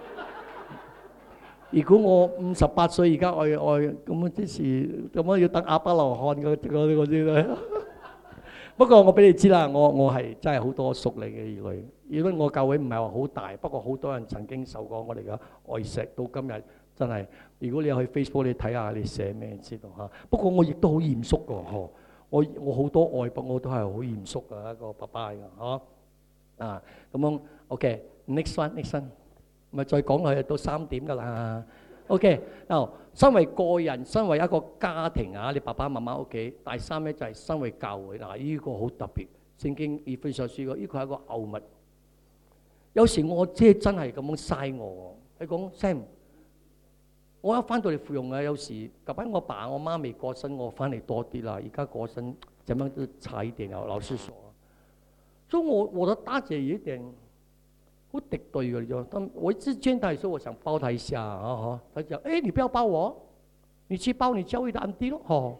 如果我五十八歲而家愛愛咁即時咁樣要等亞伯羅漢嗰嗰嗰啲咧。不過我俾你知啦，我我係真係好多屬靈嘅兒女。如果我教會唔係話好大，不過好多人曾經受過我哋嘅愛錫，到今日真係。如果你去 Facebook 你睇下，你寫咩知道嚇。不過我亦都好嚴肅㗎嗬，我我好多愛，不過我都係好嚴肅嘅一個爸爸㗎嗬。啊咁樣 OK，next one，next one，咪再講佢到三點㗎啦。OK，嗱，身為個人，身為一個家庭啊，你爸爸媽媽屋企，第三咧就係身為教會嗱，呢個好特別。聖經以弗所書嘅，呢個係一個奧物。有時我即係真係咁樣嘥我，你講 Sam，我一翻到嚟芙蓉啊，有時及喺我爸我媽未過身，我翻嚟多啲啦。而家過身，點樣都差一點啊，老實說。所以我我的大姐有一點好敵對嘅，就，但我一直見他，說我想抱他一下啊，他講：誒，你不要抱我，你去抱你教會的安迪咯，嗬。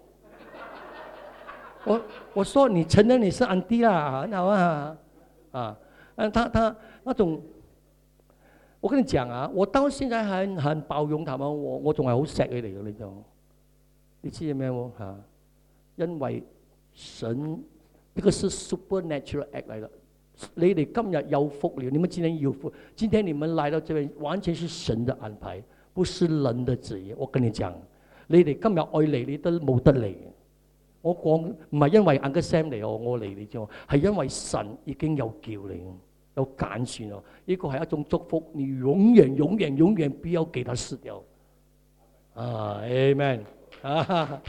我我說你承認你是安迪啦，很好啊，啊，嗯，他他那種，我跟你講啊，我到現在很很包容他們，我我仲係好錫佢哋嘅，你就，你知咩喎嚇？因為神呢、這個是 supernatural act 嚟嘅。你哋今日有福了，你們今天有福。今天你們來到這邊，完全是神的安排，不是人的旨意。我跟你講， 你哋今日愛嚟，你都冇得嚟。我講唔係因為 Uncle Sam 嚟我我嚟你知喎，係因為神已經有叫你，有揀選咯。呢個係一種祝福，你永遠永遠永遠不要給他失掉。啊 ，Amen 啊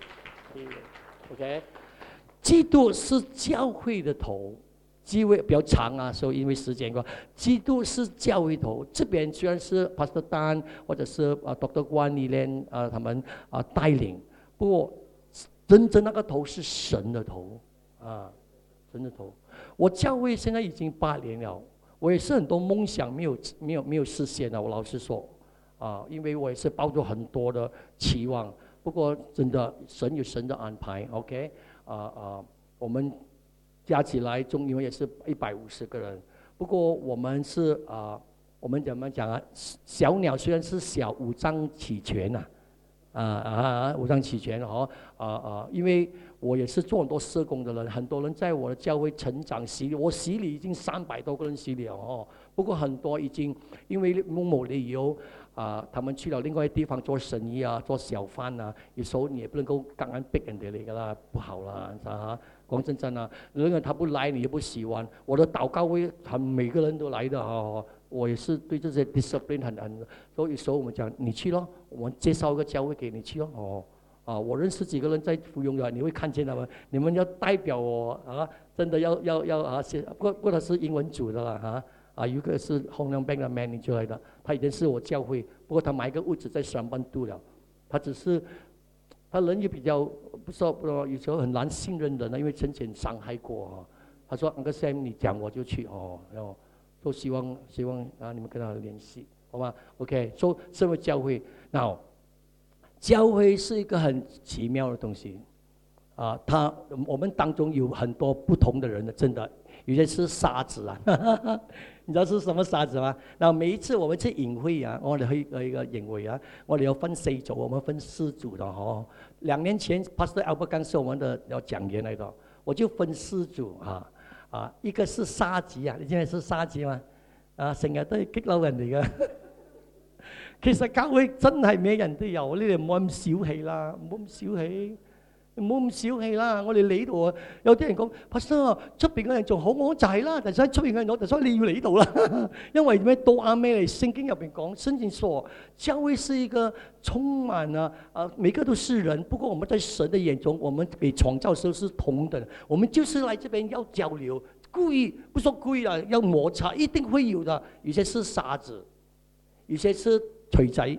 ，OK。基督是教會的頭，機會比較長啊，所以因為時間關，基督是教會頭。這邊雖然是 Pastor Dan 或者是啊 Doctor Guan Lian 啊他們啊帶領，不過真正那個頭是神的頭啊，神的頭。我教會現在已經八年了，我也是很多夢想沒有沒有沒有實現了。我老實說啊，因為我也是抱着很多的期望，不過真的神有神的安排 ，OK。啊啊，我們加起來總共也是一百五十個人。不過我們是啊，我們怎麼講啊？小鳥雖然是小，五臟齊全啊，啊啊，五臟齊全哦，啊啊，因為我也是做很多社工的人，很多人在我的教會成長洗禮，我洗禮已經三百多個人洗禮了哦。不過很多已經因為某某理由。啊，他們去了另外一地方做生意啊，做小販啊，有時候你也不能夠剛剛逼人哋嚟噶啦，不好啦，啊，講真真啊，如果他不來，你也不喜歡。我的禱告會，很每個人都來的哦，我也是對這些 discipline 很很，所以有時候我們講你去咯，我們介紹一個教會給你去咯，哦，啊，我認識幾個人在福永的，你會看見他們，你們要代表我啊，真的要要要啊，不過不過他是英文組的啦，哈、啊。啊，有一個是紅亮 bank 的 manager 來的，他以前是我教會，不過他買個屋子在三班度了。他只是，他人也比較不說不說，有時候很難信任人，因為曾經傷害過啊。他說 Uncle Sam 你講我就去哦，然後都希望希望啊你們跟他聯繫，好嗎 ？OK， 所以身為教會，嗱，教會是一個很奇妙的東西啊，他我們當中有很多不同的人的，真的。有些是沙子啊，呵呵，你知道是什麼沙子嗎？然後每一次我們去營會啊，我哋去一個營會啊，我哋要分四組，我們分四組的哦。兩年前 Pastor Albert 剛是我們的要講員來的，我就分四組啊啊，一個是沙子啊，你知唔知是沙子嘛？啊，成日都係激嬲人哋嘅。其實教會真係咩人都有，你哋唔好咁小氣啦，唔好咁小氣。唔好咁小氣啦！我哋嚟度啊，有啲人講，Pastor出邊嘅人仲好，我就係啦。但係出邊嘅人攞，所以你要嚟度啦。因為咩？到阿咩嚟？聖經入邊講，聖經說教會是一個充滿啊啊，每個都是人。不過我們在神的眼中，我們被創造時候是同等。我們就是來這邊要交流，故意不說故意啊，要摩擦，一定會有的。有些是沙子，有些是錘仔，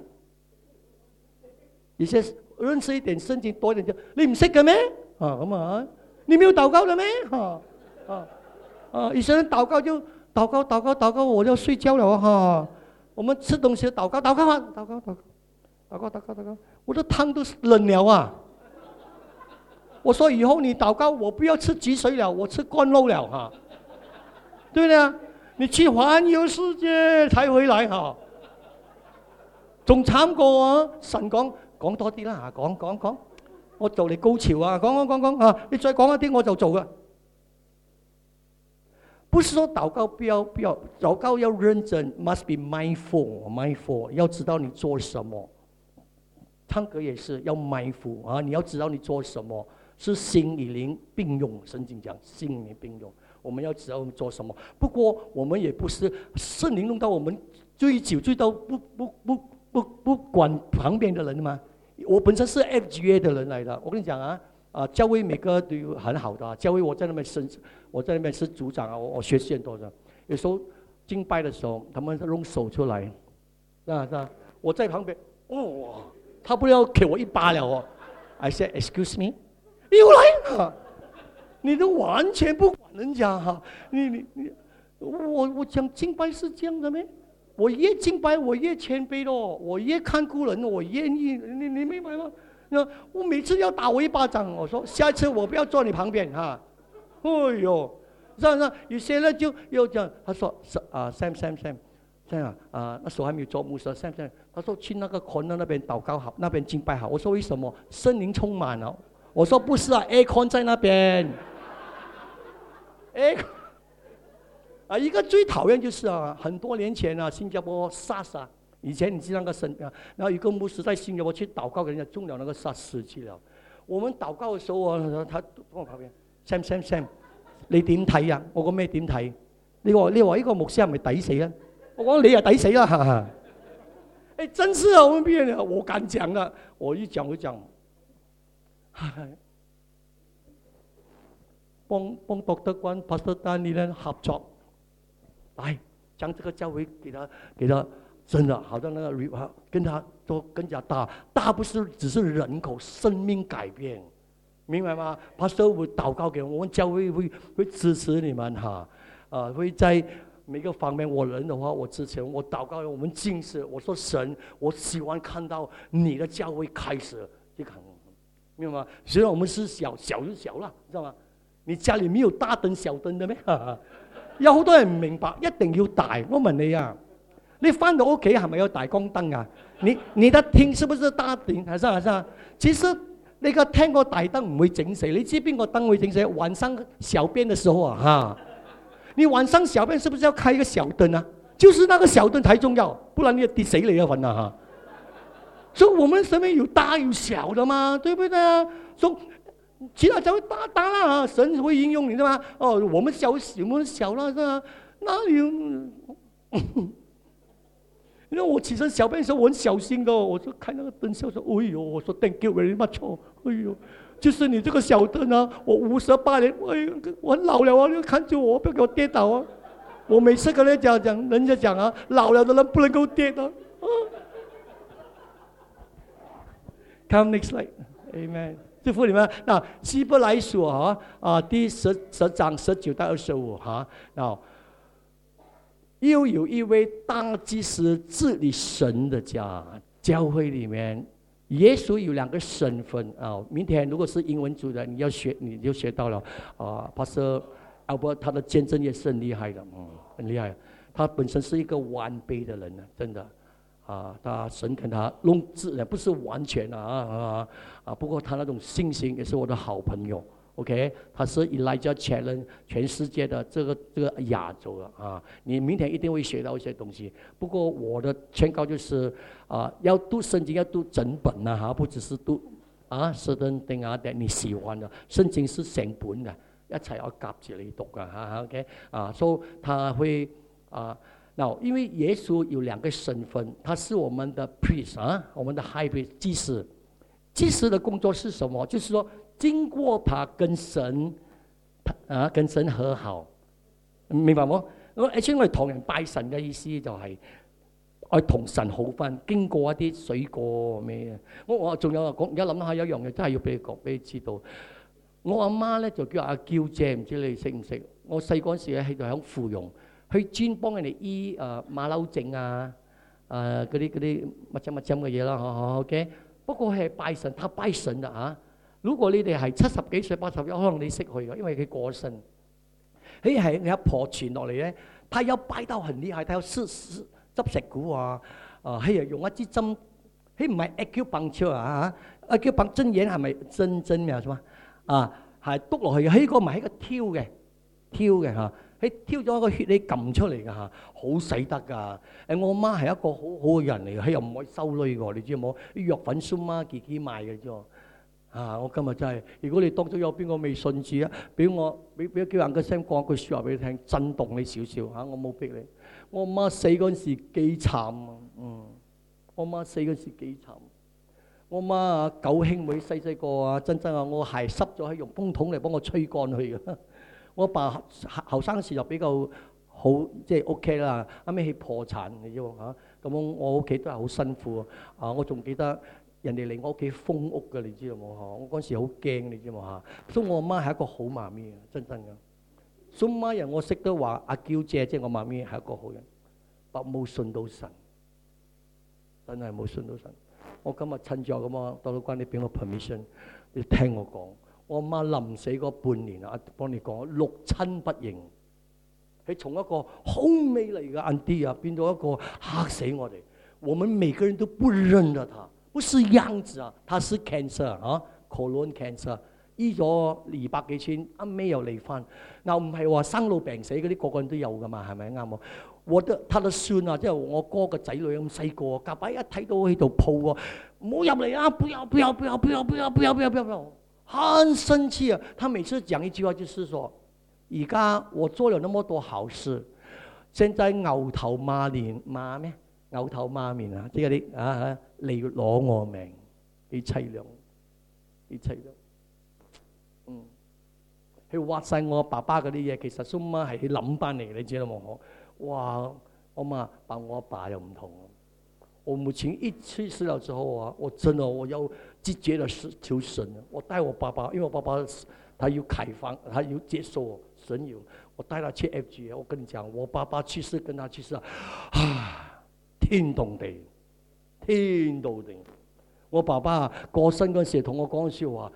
有些。認識一點聖經多一點就，你唔識嘅咩？啊咁啊，你沒有禱告的咩？啊啊啊！有些人禱告就禱告禱告禱告，我就睡覺了哈、啊。我們吃東西禱告禱告啊，禱告禱告禱告禱告禱告，我的湯都冷了啊！我說以後你禱告，我不要吃雞水了，我吃乾肉了哈、啊，對不對啊？你去環遊世界才回來哈、啊，仲慘過啊！神講。講多啲啦嚇，講講講，我做你高潮啊！講講講講啊！你再講一啲我就做噶。不是說禱告不要不要，禱告要認真 ，must be mindful mindful， 要知道你做什麼。唱歌也是要 mindful 啊，你要知道你做什麼，是心與靈並用。聖經講心靈並用，我們要知道我們做什麼。不過我們也不是聖靈弄到我們追求追到不不不不不管旁邊的人嘛。我本身是 F G A 的人來的，我跟你講啊，啊教會每個都有很好的、啊，教會我在那邊是，我在那邊是組長啊，我我學習很多的。有時候敬拜的時候，他們用手出來，啊啊，我在旁邊，哦，他不要給我一巴了哦。I said excuse me， 你又來啊，你都完全不管人家哈、啊，你你你，我我講敬拜是這樣的咩？我越敬拜，我越謙卑咯，我越看顧人，我願意，你你明白嗎？我每次要打我一巴掌，我說下一次我不要坐你旁邊哈。哎呦，這樣有些人就又講，他說啊 Sam Sam Sam， 這樣啊，那時候還沒有做牧師 Sam Sam， 他說去那個 corner 那邊禱告好，那邊敬拜好。我說為什麼？聖靈充滿了。我說不是啊 ，aircon 在那邊。aircon啊，一個最討厭就是啊，很多年前啊，新加坡 SARS 啊以前你知道那个神啊，然后有个牧师在新加坡去祷告，给人家中了那个沙士去了。我們禱告嘅時候啊，他幫我旁邊 Sam Sam Sam， 你點睇啊？我講咩點睇？你話你話呢個牧師係咪抵死啊？我講你啊抵死啦！哈哈，誒真是啊，我們邊啊？我敢講啊！我一講我講，幫幫doctor關 Pastor Danny 呢合作，來將這個教會給他給他。真的，好像那個 rip 跟他都更加大，大不是只是人口，生命改變，明白嗎？ Pastor 會禱告給我們，我們教會會會支持你們哈，啊，會在每個方面，我人的話我支持，我禱告我們敬事，我說神，我喜歡看到你的教會開始，這個明白嗎？雖然我們是小，小就小了，知道嗎？你家裡沒有大燈小燈的咩？有好多人唔明白，一定要大。我問你啊。你翻到屋企係咪有大光燈啊？你你的廳是不是大燈？係咪係咪？其實你個廳個大燈唔會整死，你知邊個燈會整死？晚上小便的時候啊，哈！你晚上小便是不是要開一個小燈啊？就是那個小燈才重要，不然你跌死你啊份啊哈！所以我們身邊有大有小的嘛，對不對啊？所以其他教會大大啦，神會應用你的嘛。哦，我們小我們小啦，是吧？哪裡？因為我起身小便的時候我很小心的，我就開那個燈笑說：哎呦，我說 thank you very much，哎呦，就是你這個小燈啊，我五十八年，哎呦，我很老了啊，你看住我，不要給我跌倒啊！我每次跟人家講，人家講啊，老了的人不能夠跌啊。Come next slide， Amen。祝福你們。那希伯來書啊，啊第十十章十九到二十五哈，嗱。又有一位大祭司治理神的家，教會裡面，耶穌有兩個身份啊。明天如果是英文組的，你要學，你就學到了啊。Pastor Albert 他的見證也是很厲害的，嗯，很厲害。他本身是一個完備的人，真的啊。他神跟他弄治的，不是完全啊啊啊。不過他那種信心也是我的好朋友。OK， 他是 Elijah Challenge 全世界的這個這個亞洲的啊，你明天一定會學到一些東西。不過我的勸告就是啊，要讀聖經要讀整本啊，哈，不只是讀啊 certain thing 啊，你喜歡的聖經是成本嘅，一齊要夾住嚟讀噶嚇 ，OK 啊，所以他會啊，嗱，因為耶穌有兩個身份，他是我們的 priest 啊，我們的 high priest 祭司，祭司的工作是什麼？就是說。經過他跟神，啊跟神和好，明白冇？我誒，我哋同人拜神嘅意思就係、是，我同神好翻。經過一啲水果咩？我我仲有講，而家諗下有一樣嘢，真係要俾你講，俾你知道。我阿媽咧就叫阿嬌姐，唔知你識唔識？我細嗰陣時咧喺度喺芙蓉，去專幫人哋醫誒馬騮症啊，誒嗰啲嗰啲乜針乜針嘅嘢啦，好好 OK。不過係拜神，他拜神啊嚇。如果你哋係七十幾歲、八十歲，可能你識佢嘅，因為佢過身。佢係你阿婆傳落嚟咧，他有拜到很厲害，他有施施執石鼓啊，啊，佢又用一支針，佢唔係 acupuncture 啊嚇 ，acupuncture 針眼係咪針針咩啊？啊，係篤落去嘅，佢個唔係一個挑嘅，挑嘅嚇，佢挑咗個血你撳出嚟嘅嚇，好使得㗎。誒，我媽係一個好好嘅人嚟嘅，佢又唔可以收女嘅，你知冇？啲藥粉酸媽自己賣嘅啫。啊！我今日真係，如果你當中有邊個未信主啊，俾我俾俾叫人嘅聲講句説話俾你聽，震動你少少嚇，我冇逼你。我媽死嗰陣時幾慘啊！嗯，我媽死嗰陣時幾慘。我媽啊，九兄妹細細個啊，真真啊，我鞋濕咗，係用風筒嚟幫我吹乾去嘅。我爸後生時就比較好，即係 OK 啦。後尾佢破產嘅啫嚇，咁我屋企都係好辛苦啊！我仲記得。人哋嚟我屋企封屋嘅，你知道冇嚇？我嗰陣時好驚，你知冇嚇？所以我阿媽係一個好媽咪，真真嘅。所以媽人我識得話阿嬌姐，即係我媽咪係一個好人，但冇信到神，真係冇信到神。我今日趁住咁啊，多多關你俾我 permission， 你聽我講。我阿媽臨死嗰半年啊，幫你講六親不認，佢從一個好美麗嘅 auntie 啊，變到一個嚇死我哋。我們每個人都不認得他。不是樣子啊，他是 cancer 啊 ，colon cancer， 醫咗二百幾千，一尾又嚟翻。嗱唔係話生老病死嗰啲個個人都有噶嘛，係咪啱喎？我的他的孫啊，即係我哥個仔女咁細個，隔擺一睇到喺度抱我，唔好入嚟啊！不要不要不要不要不要不要不要不要不要，很生氣啊！他每次講一句話就是說：而家我做了那麼多好事，現在牛頭馬面馬咩？牛頭馬面啊！即係啲啊嚟攞我命，幾凄涼，幾凄涼。嗯，佢挖晒我爸爸嗰啲嘢，其實蘇媽係佢諗翻嚟，你知道冇？我哇，我媽把我阿爸又唔同。我母親一去世了之後啊，我真的我要積極的求神，我帶我爸爸，因為我爸爸他要開放，他要接受神有，我帶他去 F G。我跟你講，我爸爸去世跟他去世啊，天動地，天動地。我爸爸過身嗰陣時同我講笑話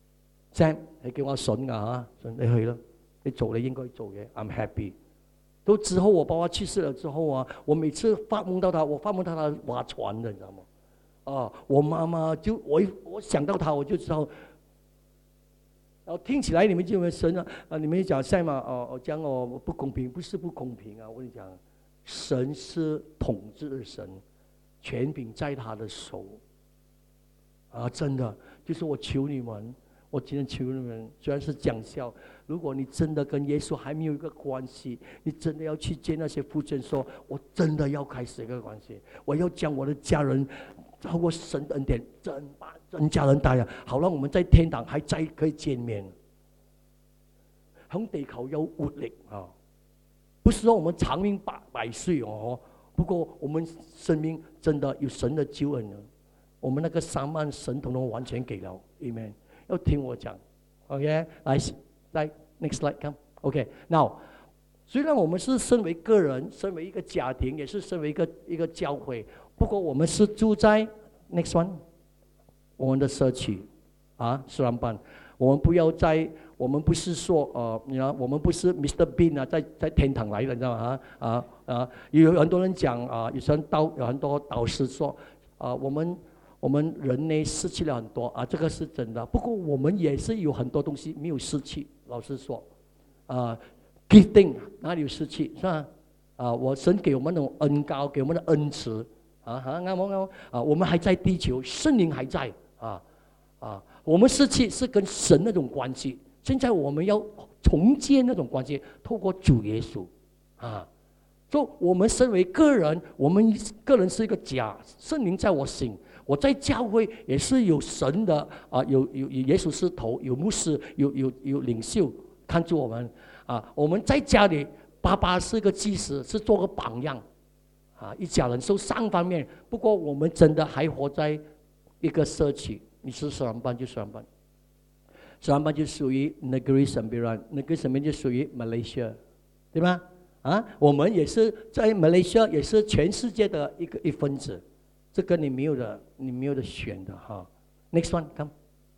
，Sam， 你叫我筍噶嚇，你去啦，你做你應該做嘅 ，I'm happy。都之後我爸爸去世了之後啊，我每次發夢到他，我發夢到他划船的，你知道嗎？啊，我媽媽就我我想到他，我就知道。然後聽起來你們就會神啊，啊你們講賽馬哦，我講哦不公平，不是不公平啊！我跟你講，神是統治的神，權柄在他的手。啊，真的，就是我求你們。我今天求你們，雖然是講笑，如果你真的跟耶穌還沒有一個關係，你真的要去見那些父親，說我真的要開始一個關係，我要將我的家人透過神的恩典，真把真家人帶來，好讓我們在天堂還再可以見面。喺地球有活力啊，不是說我們長命百百歲哦，不過我們生命真的有神的救恩，我們那個三萬神統統完全給了 ，Amen。要聽我講 ，OK， 來，來 ，next slide，come，OK，now，雖然我們是身為個人，身為一個家庭，也是身為一個一個教會，不過我們是住在 next one， 我們的社區啊，斯蘭班，我們不要在，我們不是說，呃，你知道，我們不是 Mister Bean 啊，在在天堂來的，你知道嗎？啊啊，有很多人講啊，有些導有很多導師說，啊，我們。我們人類失去了很多啊，這個是真的。不過我們也是有很多東西沒有失去。老實說，啊 ，gifting 哪裡有失去是吧？啊，我神給我們那種恩膏，給我們的恩慈，啊哈，啱冇啱？啊，我們還在地球，聖靈還在，啊啊，我們失去是跟神那種關係。現在我們要重建那種關係，透過主耶穌，啊，就我們身為個人，我們個人是一個家，聖靈在我心。我在教會也是有神的啊，有有有耶穌是頭，有牧師，有有有領袖看住我們啊。我們在家裏，爸爸是個祭司，是做個榜樣啊，一家人受三方面。不過我們真的還活在一個社區，你是斯蘭班就斯蘭班，斯蘭班就屬於 Negeri Sembilan，Negeri Sembilan就屬於 Malaysia， 對嗎？啊，我們也是在 Malaysia， 也是全世界的一個一份子。這個你沒有的，你沒有的選的哈。Next one, come.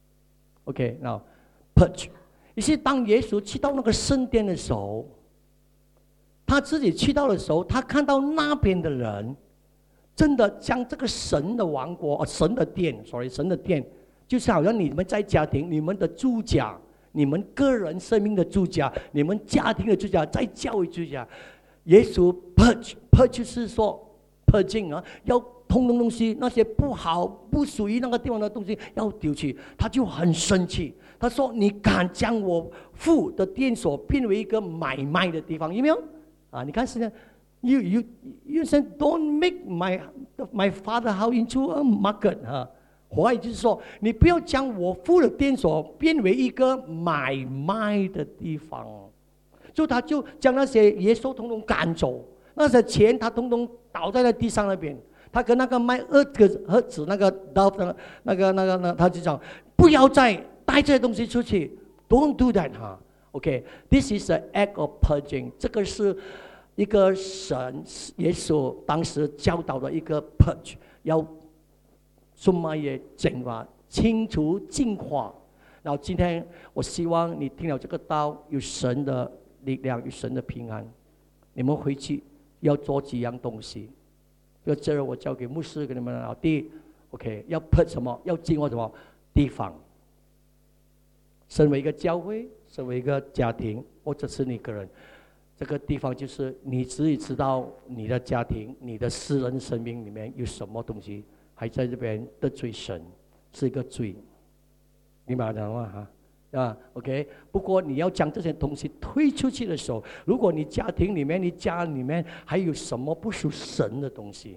OK, now purge. 於是當耶穌去到那個聖殿的時候，他自己去到的時候，他看到那邊的人，真的將這個神的王國，哦，神的殿 ，sorry， 神的殿，就是好像你們在家庭，你們的住家，你們個人生命的住家，你們家庭的住家，在教會住家，耶穌 purge, purge 就是說 purging 啊，要。通通東西，那些不好、不屬於那個地方的東西要丟棄，他就很生氣。他說：“你敢將我父的殿所變為一個買賣的地方，有沒有？啊，你看現在，you you you say don't make my my father house into a market 啊，華語就是說，你不要將我父的殿所變為一個買賣的地方。”所以他就將那些耶穌通通趕走，那些錢他通通倒在那地上那邊。他跟那個賣兒子兒子那個刀的那個那個那，他就講不要再帶這些東西出去 ，Don't do that 哈。OK，this is an act of purging。這個是一個神耶穌當時教導的一個 purge， 要什麼嘢淨化、清除、淨化。然後今天我希望你聽了這個道，有神的力量，有神的平安。你們回去要做幾樣東西。要這個我交給牧師給你們了。第一 ，OK， 要 put 什麼？要淨化什麼地方？ 身为一个教会，身为一个家庭，或者是你个人，这个地方就是你自己知道你的家庭、你的私人生命里面有什么东西还在这边得罪神，是一个罪。明白我讲话哈？啊 ，OK。不过你要将这些东西推出去的时候，如果你家庭里面、你家里面还有什么不属神的东西，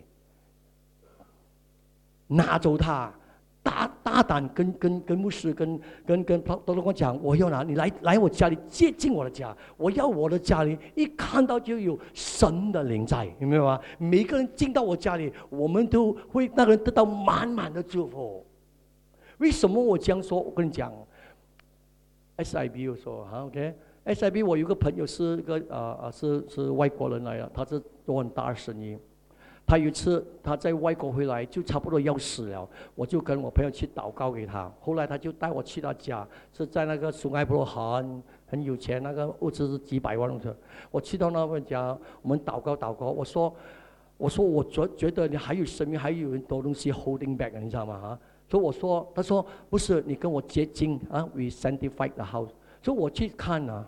拿走它，大大胆跟跟跟牧师、跟跟跟多多光讲，我要拿你来来我家里接近我的家，我要我的家里一看到就有神的灵在，有没有啊？每个人进到我家里，我们都会那个人得到满满的祝福。为什么我这样说？我跟你讲。S I B 我说哈 ，OK，S I B 我有个朋友是个啊啊是是外国人来的，他是做很大的生意。他有一次他在外国回来就差不多要死了，我就跟我朋友去祷告给他。后来他就带我去他家，是在那个苏埃布罗很很有钱，那个物资是几百万的。我去到那边家，我们祷告祷告，我说我说我觉觉得你还有生命，还有很多东西 holding back， 你知道吗？哈。所以我说，他说不是，你跟我接近啊 ，we sanctify the house。所以我去看啊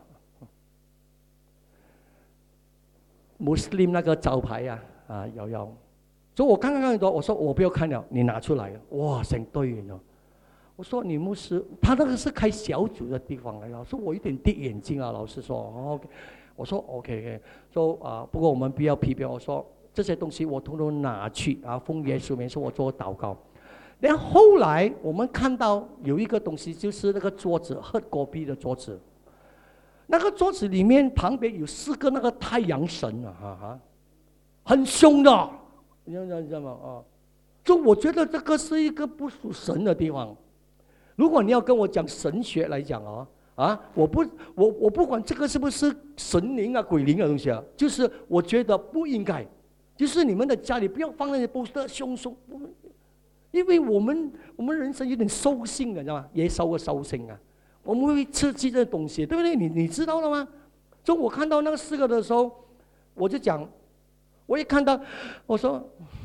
，Muslim 那个招牌啊，啊有有。所以我看看看到，我说我不要看了，你拿出来，哇，成堆人哦。我说你牧师，他那个是开小组的地方来了，所以我有点跌眼镜啊，老实说。OK， 我说 OK， 说、so, 啊，不过我们不要批评。我说这些东西我统统拿去啊，奉耶稣名说我做祷告。然后后来我们看到有一个东西，就是那个桌子，喝果啤的桌子。那个桌子里面旁边有四个那个太阳神啊，哈哈，很凶的，你知道你知道吗？啊，就我觉得这个是一个不属神的地方。如果你要跟我讲神学来讲啊，啊，我不我我不管这个是不是神灵啊、鬼灵的东西啊，就是我觉得不应该，就是你们的家里不要放那些poster凶凶。因为我们我们人生有点兽性的，知道吗？也受个兽性啊，我们会刺激这东西，对不对？你你知道了吗？就我看到那个四个的时候，我就讲，我一看到，我说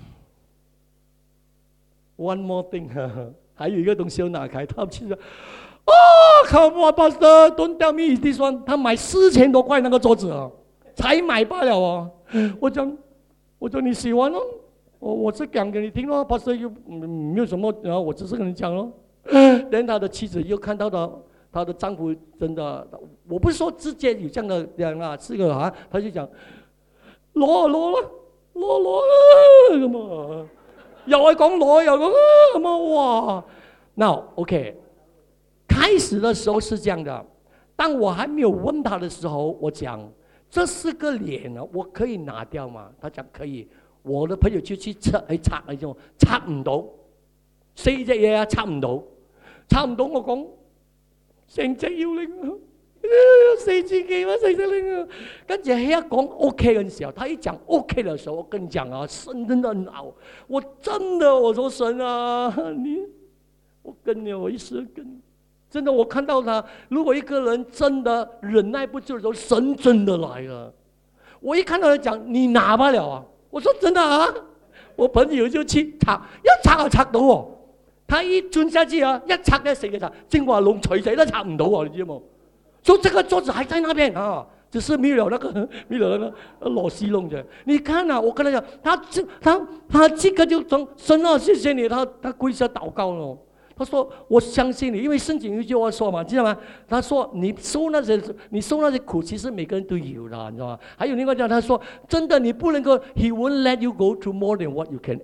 ，one more thing， 还有一个东西要拿开，他们去说，哦 ，come on pastor don't tell me this one， 他买四千多块那个桌子啊，才买罢了哦。我讲，我说你喜欢哦。我我是讲给你听咯，pastor又没有什么，然后我只是跟你讲咯。连他的妻子又看到的，他的丈夫真的，我不是说直接有这样的这样啊，是个啊，他就讲攞攞啦，攞攞啊咁啊，又係講攞又講啊咁啊，哇！那 OK， 開始的時候是這樣的，當我還沒有問他的時候，我講這四個臉啊，我可以拿掉嗎？他講可以。我的朋友就去拆，去拆嚟啫，拆唔到，四隻嘢啊，拆唔到，拆唔到我講成隻要拎啊，四隻幾蚊四隻拎啊，跟住佢一講 OK 嘅時候，他一講 OK 嘅時候，我跟你講啊，神真的很好，我真的我說神啊，你我跟你我一生跟你，真的我看到他，如果一個人真的忍耐不住的時候，神真的來了，我一看到他講你拿不了啊。我說真的啊，我朋友就去拆，一拆就拆到喎。他一轉下去啊，一拆咧四個拆，正話龍錘仔都拆唔到喎，你知冇？所以這個桌子還在那邊啊，只是沒有那個沒有那個螺絲窿啫。你看啊，我跟他講，他這他他這個就從神啊，謝謝你，他他跪下禱告咯。他說我相信你，因為聖經有一句話說嘛，知道嗎？他說你受那些你受那些苦，其實每個人都有的，你知道嗎？還有另外一個，他說真的你不能夠 ，He won't let you go through more than what you can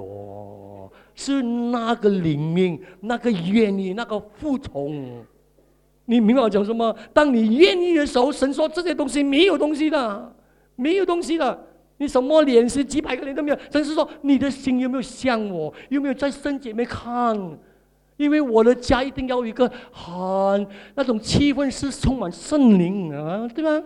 endure， 是那個靈命，那個願意，那個服從。你明白我講什麼？當你願意的時候，神說這些東西沒有東西的，沒有東西的。你什麼臉是幾百個臉都沒有，神是說你的心有沒有像我，有沒有在聖經裡面看？因為我的家一定要有一個很那種氣氛是充滿聖靈啊，對嗎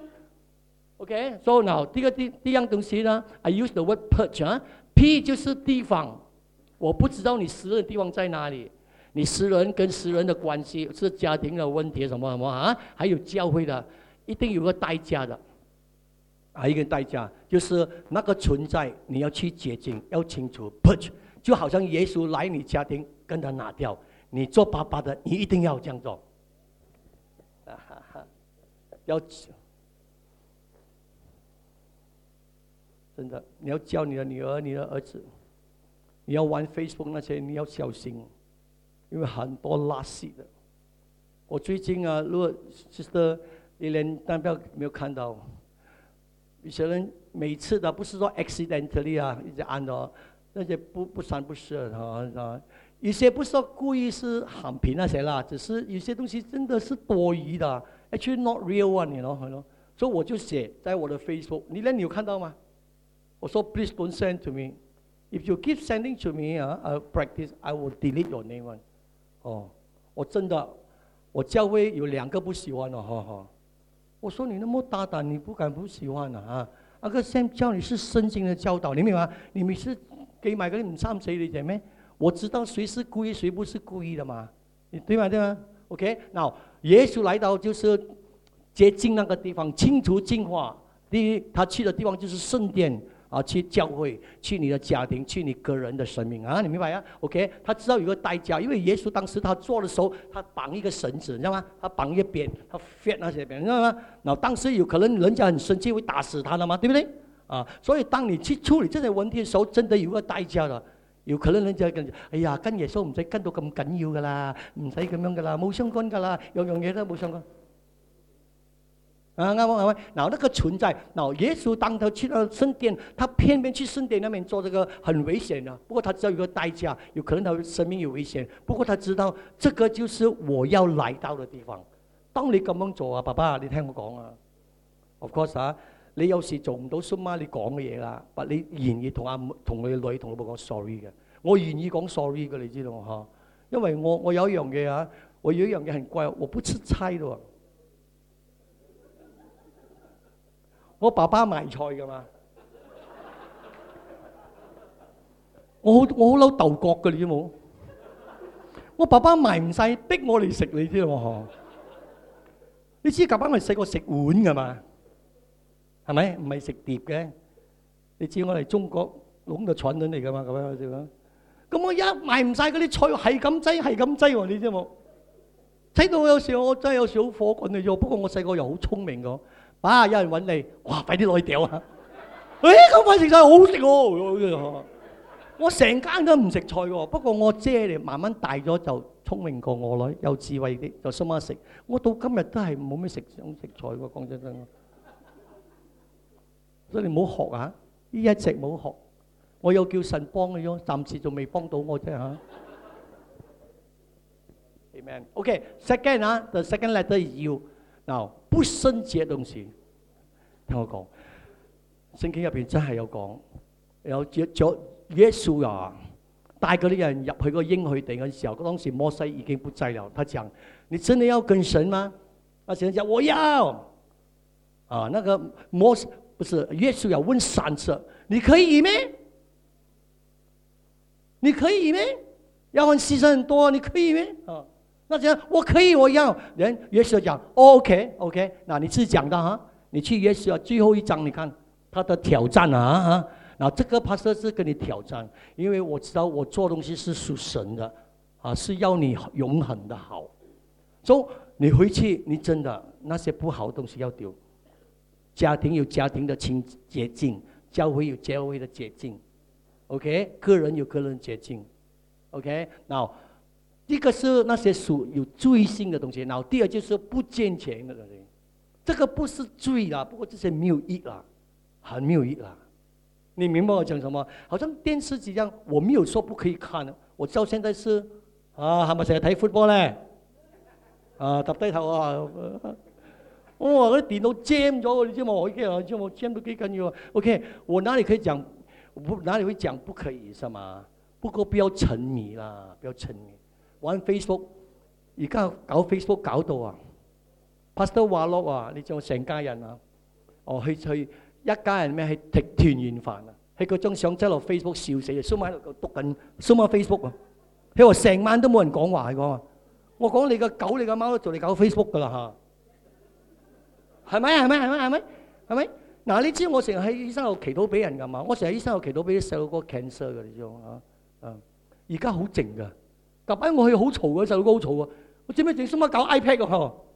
？OK， so now 第一個第第一樣東西呢 ，I use the word purge 啊 ，P 就是地方，我不知道你私人的地方在哪裡，你私人跟私人的關係是家庭的問題什麼什麼啊，還有教會的，一定有個代價的，還有一個代價就是那個存在你要去潔淨，要清除 purge， 就好像耶穌來你家庭跟他拿掉。你做爸爸的，你一定要這樣做。 要真的，你要教你的女儿、你的儿子，你要玩 Facebook 那些，你要小心，因为很多垃圾的。我最近啊，如果 Sister 你连单票没有看到，有些人每次的不是说 accidentally 啊，一直按的，那些不不三不四啊啊，有些不是说故意是喊贫那些啦，只是有些东西真的是多余的 ，actually not real one， 你 know， 所以我就写在我的 Facebook， 你连你有看到吗？我说 Please don't send to me. If you keep sending to me, uh, I'll practice. I will delete your name one. 哦，我真的，我教会有两个不喜欢的，哈哈。我说你那么大胆，你不敢不喜欢啊？那个 Sam 教你是圣经的教导，你明白吗？你每次给买个你唔参谁你姐妹？我知道谁是故意，谁不是故意的嘛，对吗？对吗 ？OK， 那耶稣来到就是洁净那个地方，清除净化。第一，他去的地方就是圣殿。啊，去教会，去你的家庭，去你个人的生命啊，你明白啊 ？OK， 他知道有个代价，因为耶稣当时他做的时候，他绑一个绳子，你知道吗？他绑一个鞭，他 fit 那些鞭，你知道吗？然后当时有可能人家很生气，会打死他的嘛，对不对？啊，所以当你去处理这些问题的时候，真的有个代價的。有可能人家跟哎呀，跟耶穌唔使跟到咁緊要噶啦，唔使咁樣噶啦，冇相干噶啦，樣樣嘢都冇相干。啊，啱唔啱？然後那個存在，然後耶穌當他去到聖殿，他偏偏去聖殿那邊做這個很危險的。不過他知道有個代價，有可能他生命有危險。不過他知道這個就是我要來到的地方。當你咁樣做啊，爸爸，你聽我講啊 ，of course 啊，你有時做唔到蘇媽你講嘅嘢啦，但你願意同阿同你女同老婆講 sorry 嘅，我願意講 sorry 嘅，你知道嗬？因為我我有一樣嘢啊，我有一樣嘢很怪，我不吃菜的。我爸爸賣菜噶嘛，我好我好嬲豆角噶，你知冇？我爸爸賣唔晒，逼我嚟食，你知喎？你知爸爸咪細個食碗噶嘛？係咪？唔係食碟嘅。你知我哋中國籠嘅傳統嚟噶嘛？咁樣先啦。咁我一賣唔晒嗰啲菜，係咁擠，係咁擠喎，你知冇？擠到有時我真係有時好火滾嘅啫。不過我細個又好聰明㗎。啊！有人揾你，哇！快啲攞去掉啊！誒，咁快食晒，好食喎！我成間都唔食菜喎，不過我姐嚟慢慢大咗就聰明過我女，有智慧啲，就心媽食。我到今日都係冇咩食想食菜喎，講真真。所以你唔好學啊！呢一直冇學，我有叫神幫你咯，暫時仲未幫到我啫嚇。Amen. Okay, second 啊 ，the second letter is you. Now. 不聖潔嘅東西，聽我講，聖經入邊真係有講，有咗耶穌啊，帶嗰啲人入去個應許地嘅時候，當時摩西已經不在了。他講：你真的要跟神嗎？那神講：我要。啊，那個摩西不是耶穌要問三次：你可以咩？你可以咩？要很犧牲很多，你可以咩？啊。那這樣我可以，我要。人耶穌講 OK OK， 那你自己講的哈，你去耶穌最後一章，你看他的挑戰啊哈，然後這個 pastor 是跟你挑戰，因為我知道我做東西是屬神的啊，是要你永恆的好。所以你回去，你真的那些不好的東西要丟。家庭有家庭的清潔淨，教會有教會的潔淨 ，OK， 個人有個人潔淨 ，OK， now。一個是那些屬有罪性的東西，然後第二就是不健全的東西。這個不是罪啦，不過這些沒有益啦，很沒有益啦。你明白我講什麼？好像電視機一樣，我沒有說不可以看，我到現在是啊，係咪成日睇 football 咧？啊，揼低頭啊！哇，嗰啲電腦 jam 咗，你知冇？我已經啊，知冇 jam 都幾緊要啊。OK， 我哪裡可以講？我哪裡會講不可以是嗎？不過不要沉迷啦，不要沉迷。玩 Facebook， 而家搞 Facebook 搞到啊 ，Pastor 話咯啊，你仲成家人啊，哦去去一家人咩去食團圓飯啊，喺嗰張相擠落 Facebook 笑死啊，蘇媽喺度讀緊，蘇媽 Facebook 啊，佢話成晚都冇人講話，佢講啊，我講你個狗你個貓都做你搞 Facebook 噶啦嚇，係咪係咪係咪係咪係咪？嗱，你知我成日喺醫生度祈禱俾人㗎嘛，我成日喺醫生度祈禱俾啲細路哥 cancer 㗎，你知冇啊？啊，而家好靜㗎。近排我去好嘈嘅，細路哥好嘈啊！我知咩整？蘇媽搞 iPad 㗎嗬，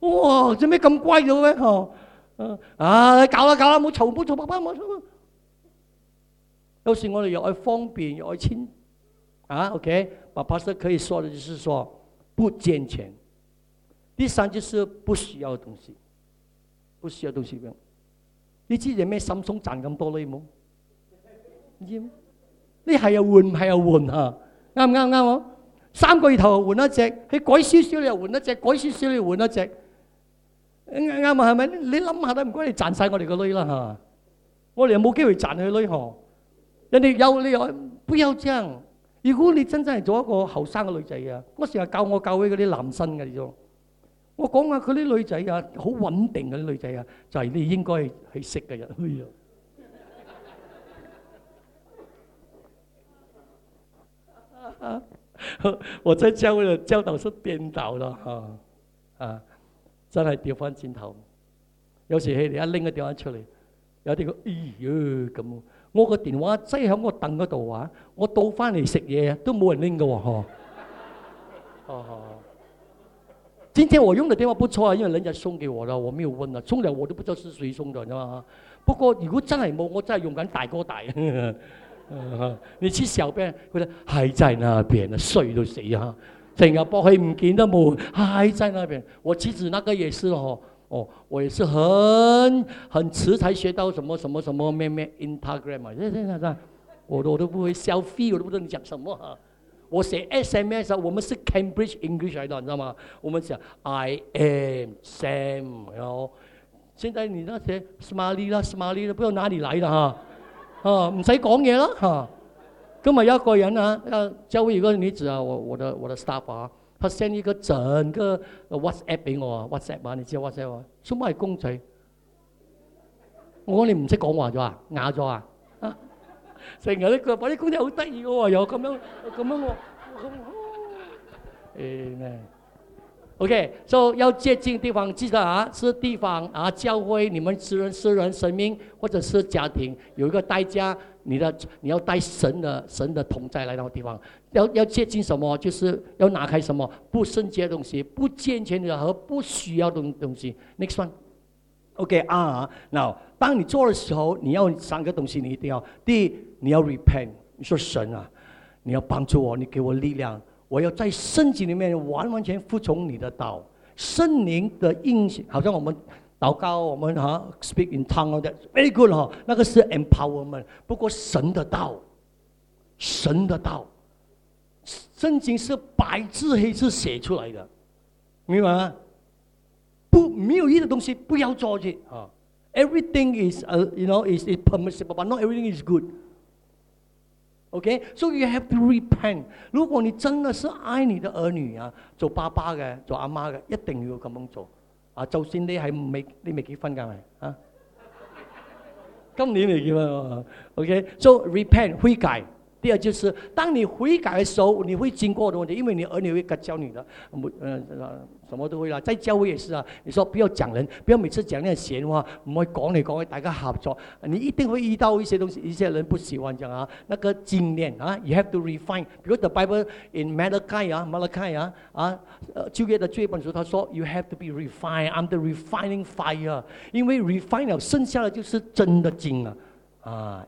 哇，做咩咁乖咗咩？嗬，啊，搞啦搞啦，冇嘈冇嘈，爸爸冇嘈。有時我哋又愛方便又愛親啊 ，OK， 爸爸是可以說的，就是說不健全。第三就是不需要的東西，不需要的東西嘅。你知有咩心松賺咁多咧冇？你知咩？你係又換，唔係又換嚇，啱唔啱啱喎？三個月頭換一隻，佢改少少你又換一隻，改少少你又換一隻，啱啊係咪？你諗下都唔該你賺曬我哋個女啦嚇，我哋又冇機會賺佢女嗬。人哋有你又不要這樣。如果你真真係做一個後生嘅女仔啊，我成日教我教會嗰啲男生嘅呢種，我講下佢啲女仔啊，好穩定嘅啲女仔啊，就係你應該去識嘅人。我在教會的教導是顛倒的哈啊，真係調翻轉頭。有時佢哋一拎個電話出嚟，有啲個哎呀咁。我個電話擠喺我凳嗰度啊，我倒翻嚟食嘢都冇人拎嘅喎，嗬。哦，今天我用的電話不錯啊，因為人家送給我的，我沒有問啊，送嚟我都不知道是誰送的，你知道嗎？不過如果真係冇，我真係用緊大哥大。你知小便佢哋係在那邊啊，衰到死啊！成日搏佢唔見得冇，還在那邊。我其實那個也是哦。哦，我也是很很遲才學到什麼什麼什麼咩咩 Instagram 啊，這這這，我都我都不會 selfie， 我都不知道你講什麼啊。我寫 S M S 啊，我們是 Cambridge English 嚟的，你知道嗎？我們講 I am Sam，然後現在你那些 Smiley 啦 Smiley 啦，不知道哪裡來的哈，啊唔使講嘢啦哈。今日有一個人啊，教會有個女子啊，我我的我的 staff 啊。他 send 一個整個 WhatsApp 俾我啊 ，WhatsApp 啊，你知 WhatsApp 啊？什麼係公仔？我講你唔識講話咗啊？啞咗啊？成日呢個把啲公仔好得意嘅喎，又咁樣咁樣喎。誒咩 ？OK， 所以要接近地方，記得啊，是地方啊，教會你們私人私人生命或者是家庭有一個代價，你的你要帶神的神的同在來到地方。要要接近什麼？就是要拿開什麼不聖潔的東西、不健全的和不需要的東西。Next one，OK 啊，嗱，當你做的時候，你要三個東西，你一定要：第一，你要 repent， 你說神啊，你要幫助我，你給我力量，我要在聖經裡面完完全服從你的道。聖靈的應許，好像我們禱告，我們哈、啊、speak in tongue 的 very good 哈，那個是 empowerment。不過神的道，神的道。聖經是白字黑字寫出來的，明白嗎？不，沒有意義的東西不要做去啊。Everything is, uh, you know, is is permissible, but not everything is good. Okay, so you have to repent. 如果你真的是愛你的兒女啊，做爸爸嘅、做阿媽嘅，一定要咁樣做啊。就算你係未你未結婚㗎咪啊？今年未結婚 ，OK， so repent 悔改。第二就是，當你悔改的時候，你會經過的問題，因為你兒女會教你的，嗯、呃，什麼都會啦。在教會也是啊，你說不要講人，不要每次講那閒話，唔可以講嚟講去，大家合作，你一定會遇到一些東西，一些人不喜歡講啊，那個經驗啊 ，you have to refine。比如 the Bible in Malachi 啊，Malachi 啊，啊，舊約的最後一本書，他說 you have to be refined，I'm the refining fire， 因為 refine 了，剩下的就是真的經啊，啊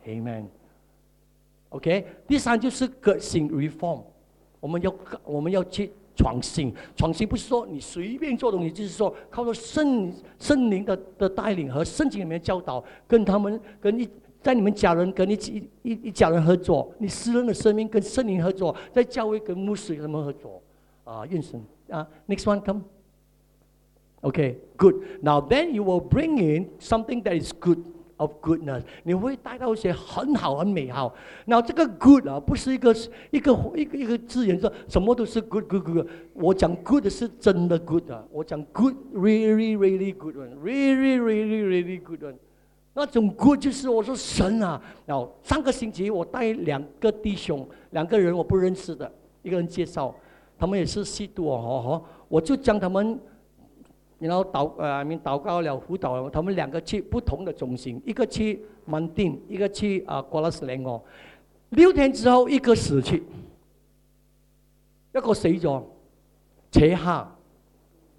，Amen。OK， 第三就是革新 reform， 我們要我們要去創新，創新不是說你隨便做東西，就是說靠着聖聖靈的的帶領和聖經裡面教導，跟他們跟一在你們家人跟一一一一家人合作，你私人的生命跟聖靈合作，在教會跟牧師他們合作，啊，願神啊 ，next one come，OK， good， now then you will bring in something that is good。Of goodness， 你會帶到一些很好、很美好。然後這個 good 啊，不是一個一個一個一個字眼，說什麼都是 good good good。我講 good 是真的 good 啊，我講 good really really good one，really really really good one。那種 good 就是我說神啊。然後上個星期我帶兩個弟兄，兩個人我不認識的，一個人介紹，他們也是吸毒哦，我就將他們。然後禱呃，面禱告了輔導，他們兩個去不同的中心，一個去曼丁，一個去啊瓜拉斯蘭哦。六天之後，一個死去，一個死咗，扯下，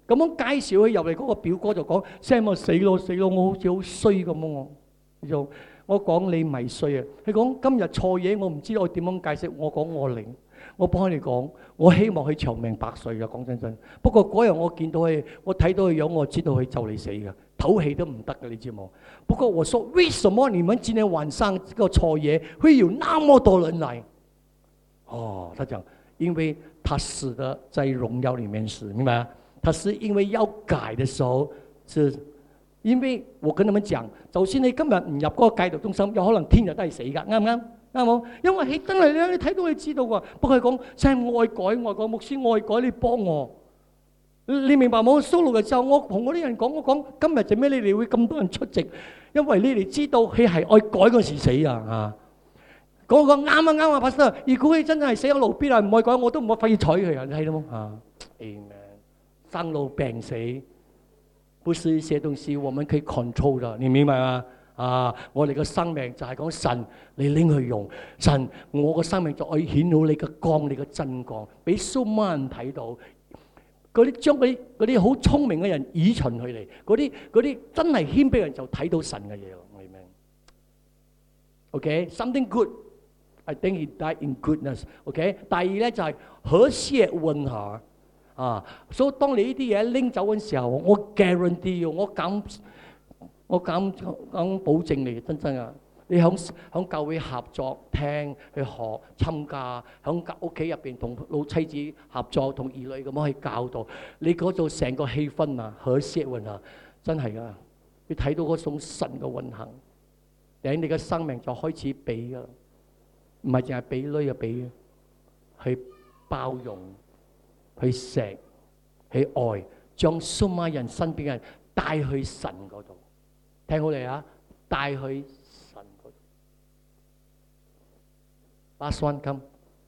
咁樣介紹佢入嚟，嗰個表哥就講：Sam，我死咯死咯，我好似好衰咁樣我。就我講你唔係衰啊！佢講今日錯嘢，我唔知道我點樣解釋。我講我靈，我幫你講，我希望佢長命百歲啊！講真真。不過嗰日我見到佢，我睇到佢樣，我知道佢就嚟死㗎，唞氣都唔得㗎，你知冇？不過我說：為什麼你們今天晚上這個錯嘢會有那麼多人來？哦，他講，因為他死的在榮耀裡面死，明白啊？他是因為要改的時候是。因為我跟他們講，就算你今日唔入嗰個戒毒中心，有可能聽日都係死㗎，啱唔啱？啱冇？因為係真係咧，你睇到你知道㗎。不過佢講，真係愛改愛改，牧師愛改，你幫我。你明白冇？solo嘅時候，我同嗰啲人講，我講今日做咩你哋會咁多人出席？因為你哋知道佢係愛改嗰時死啊！啊，嗰個啱啊啱啊，Pastor。如果佢真係死喺路邊啊，唔愛改，我都唔會費睬佢啊！你睇到冇？啊 ，Amen。生老病死。不是一些東西我們可以 control 的，你明白嗎？啊，我哋嘅生命就係講神，你拎去用，神，我嘅生命就可以顯到你嘅光，你嘅真光，俾數萬人睇到。嗰啲將嗰啲嗰啲好聰明嘅人倚循佢哋，嗰啲嗰啲真係謙卑嘅人就睇到神嘅嘢咯，明唔明 ？OK，something good，I think he died in goodness。OK，第二咧就係和諧温和。啊，所以當你呢啲嘢拎走嘅時候，我 guarantee 我敢我敢敢保證你，真真啊！你響響教會合作聽去學參加，響屋企入邊同老妻子合作，同兒女咁樣去教導，你嗰度成個氣氛啊，和諧運啊，真係噶！你睇到嗰種神嘅運行，頂你嘅生命就開始俾噶，唔係淨係俾女啊俾，去包容。去錫，去愛，將數萬人身邊嘅人帶去神嗰度。聽好嚟啊！帶去神嗰度。Last one come.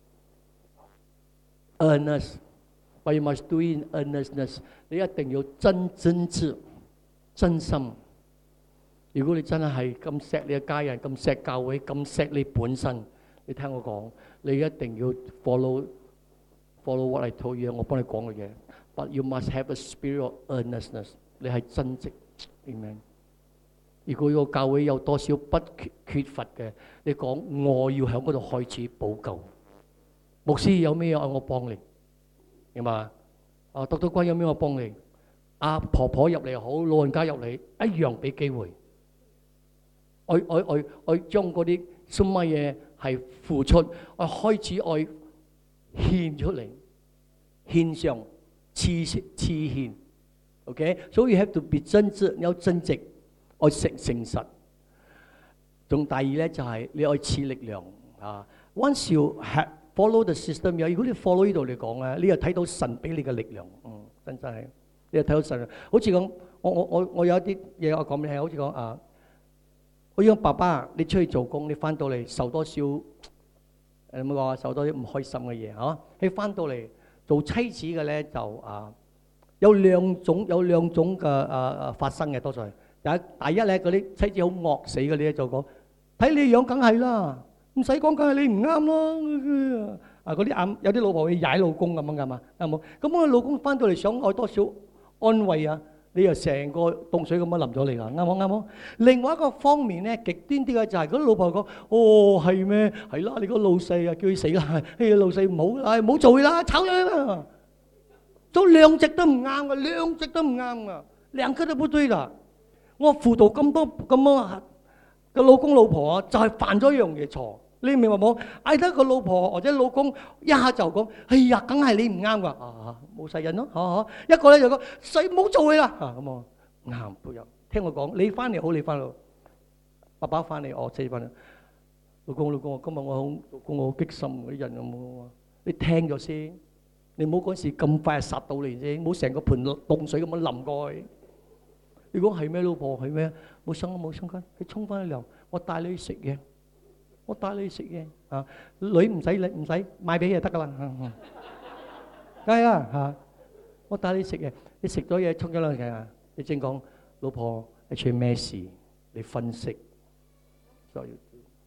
Earnest. What you must do in earnestness. 你一定要真真摯、真心。如果你真係咁錫你嘅家人、咁錫教會、咁錫你本身，你聽我講，你一定要 follow。Follow what I told you， 我幫你講嘅嘢。But you must have a spirit of earnestness。你係真直，明唔明？如果個教會有多少不缺缺乏嘅，你講我要喺嗰度開始補救。牧師有咩嘢我幫你，明嘛？啊，督督君有咩我幫你？阿婆婆入嚟好，老人家入嚟一樣俾機會。我我我我將嗰啲什麼嘢係付出，我開始我獻出嚟。獻上黐黐獻 ，OK， 所以 you have to be 真摯，你要真直，愛誠誠實。仲第二咧就係、是、你愛賜力量啊。Once you have follow the system， 如果你 follow 呢度嚟講咧，你又睇到神俾你嘅力量，嗯，真真係，你又睇到神。好似講，我我我我有一啲嘢我講俾你聽，好似講啊，我講爸爸，你出去做工，你翻到嚟受多少誒點講啊？受多啲唔開心嘅嘢嚇，你翻到嚟。做妻子嘅咧就啊有兩種有兩種嘅啊啊發生嘅多數係第一第一咧嗰啲妻子好惡死嗰啲咧就講睇你樣梗係啦，唔使講梗係你唔啱咯啊嗰啲啱有啲老婆會踩老公咁樣噶嘛啱冇？咁我老公翻到嚟想愛多少安慰啊，你又成個凍水咁樣淋咗嚟啦，啱冇啱冇？另外一個方面咧極端啲嘅就係嗰啲老婆講哦係咩？係啦，你個老細啊叫佢死啦，哎老細唔好啦，唔好做啦，炒咗佢啦，都兩隻都唔啱嘅，兩隻都唔啱嘅，兩個都不對啦。我輔導咁多咁多個老公老婆啊，就係犯咗一樣嘢錯。你明白冇？嗌得個老婆或者老公一下就講，哎呀，梗係你唔啱噶，啊冇晒癮咯，嚇嚇。一個咧就講，死唔好做佢啦，啊咁啊啱都有。聽我講，你翻嚟好，你翻嚟，爸爸翻嚟，我死翻嚟。老公老公，今日我好，老公我好激心嗰啲人咁啊，你聽咗先，你唔好嗰時咁快殺到嚟先，唔好成個盆凍水咁樣淋過去。如果係咩老婆係咩，冇生冇生根，你沖翻去涼，我帶你去食嘢。我帶你去食嘢啊！女唔使你唔使買俾就得噶啦，梗係啦嚇！我帶你食嘢，你食咗嘢沖咗涼嘅啊！你正講老婆係出咩事？你分析。所以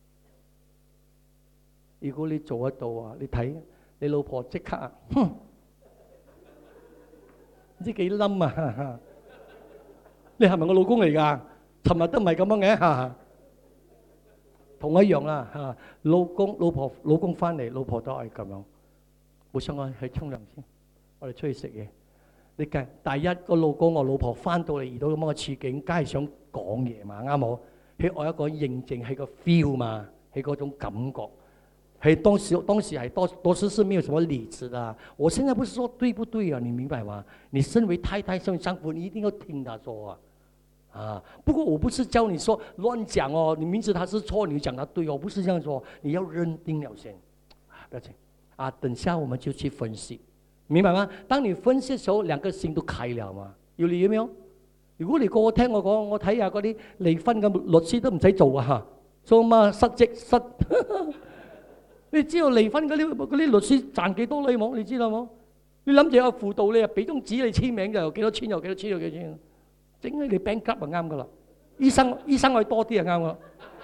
如果你做得到啊，你睇你老婆即刻啊，哼！ 唔知幾冧啊！你係咪我老公嚟㗎？尋日都唔係咁樣嘅，同一樣啦嚇。老公、老婆、老公翻嚟，老婆都係咁樣。冇想我去沖涼先，我哋出去食嘢。你計第一個老公，我老婆翻到嚟遇到咁樣嘅處境，梗係想講嘢嘛，啱冇？係我一個認證，係個 feel 嘛，係嗰種感覺。係當時當時係多多時是沒有什麼理智的。我現在不是說對不對啊？你明白嗎？你身為太太，身為丈夫，你一定要聽他說啊。啊，不過我不是教你說亂講哦，你明知他是錯，你講他對哦，不是這樣說，你要認定了先。啊，不要緊啊，等下我們就去分析，明白嗎？當你分析的時候，兩個心都開了嘛，有理有沒有？如果你個個聽我講，我睇下嗰啲離婚嘅律師都唔使做啊嚇，做乜失職失？你知道離婚嗰啲嗰啲律師賺幾多你冇？你知道冇？你諗住有輔導你啊，俾張紙你簽名就幾多錢又幾多錢又幾多錢，整起你病急就啱噶啦。醫生醫生可以多啲就啱啦，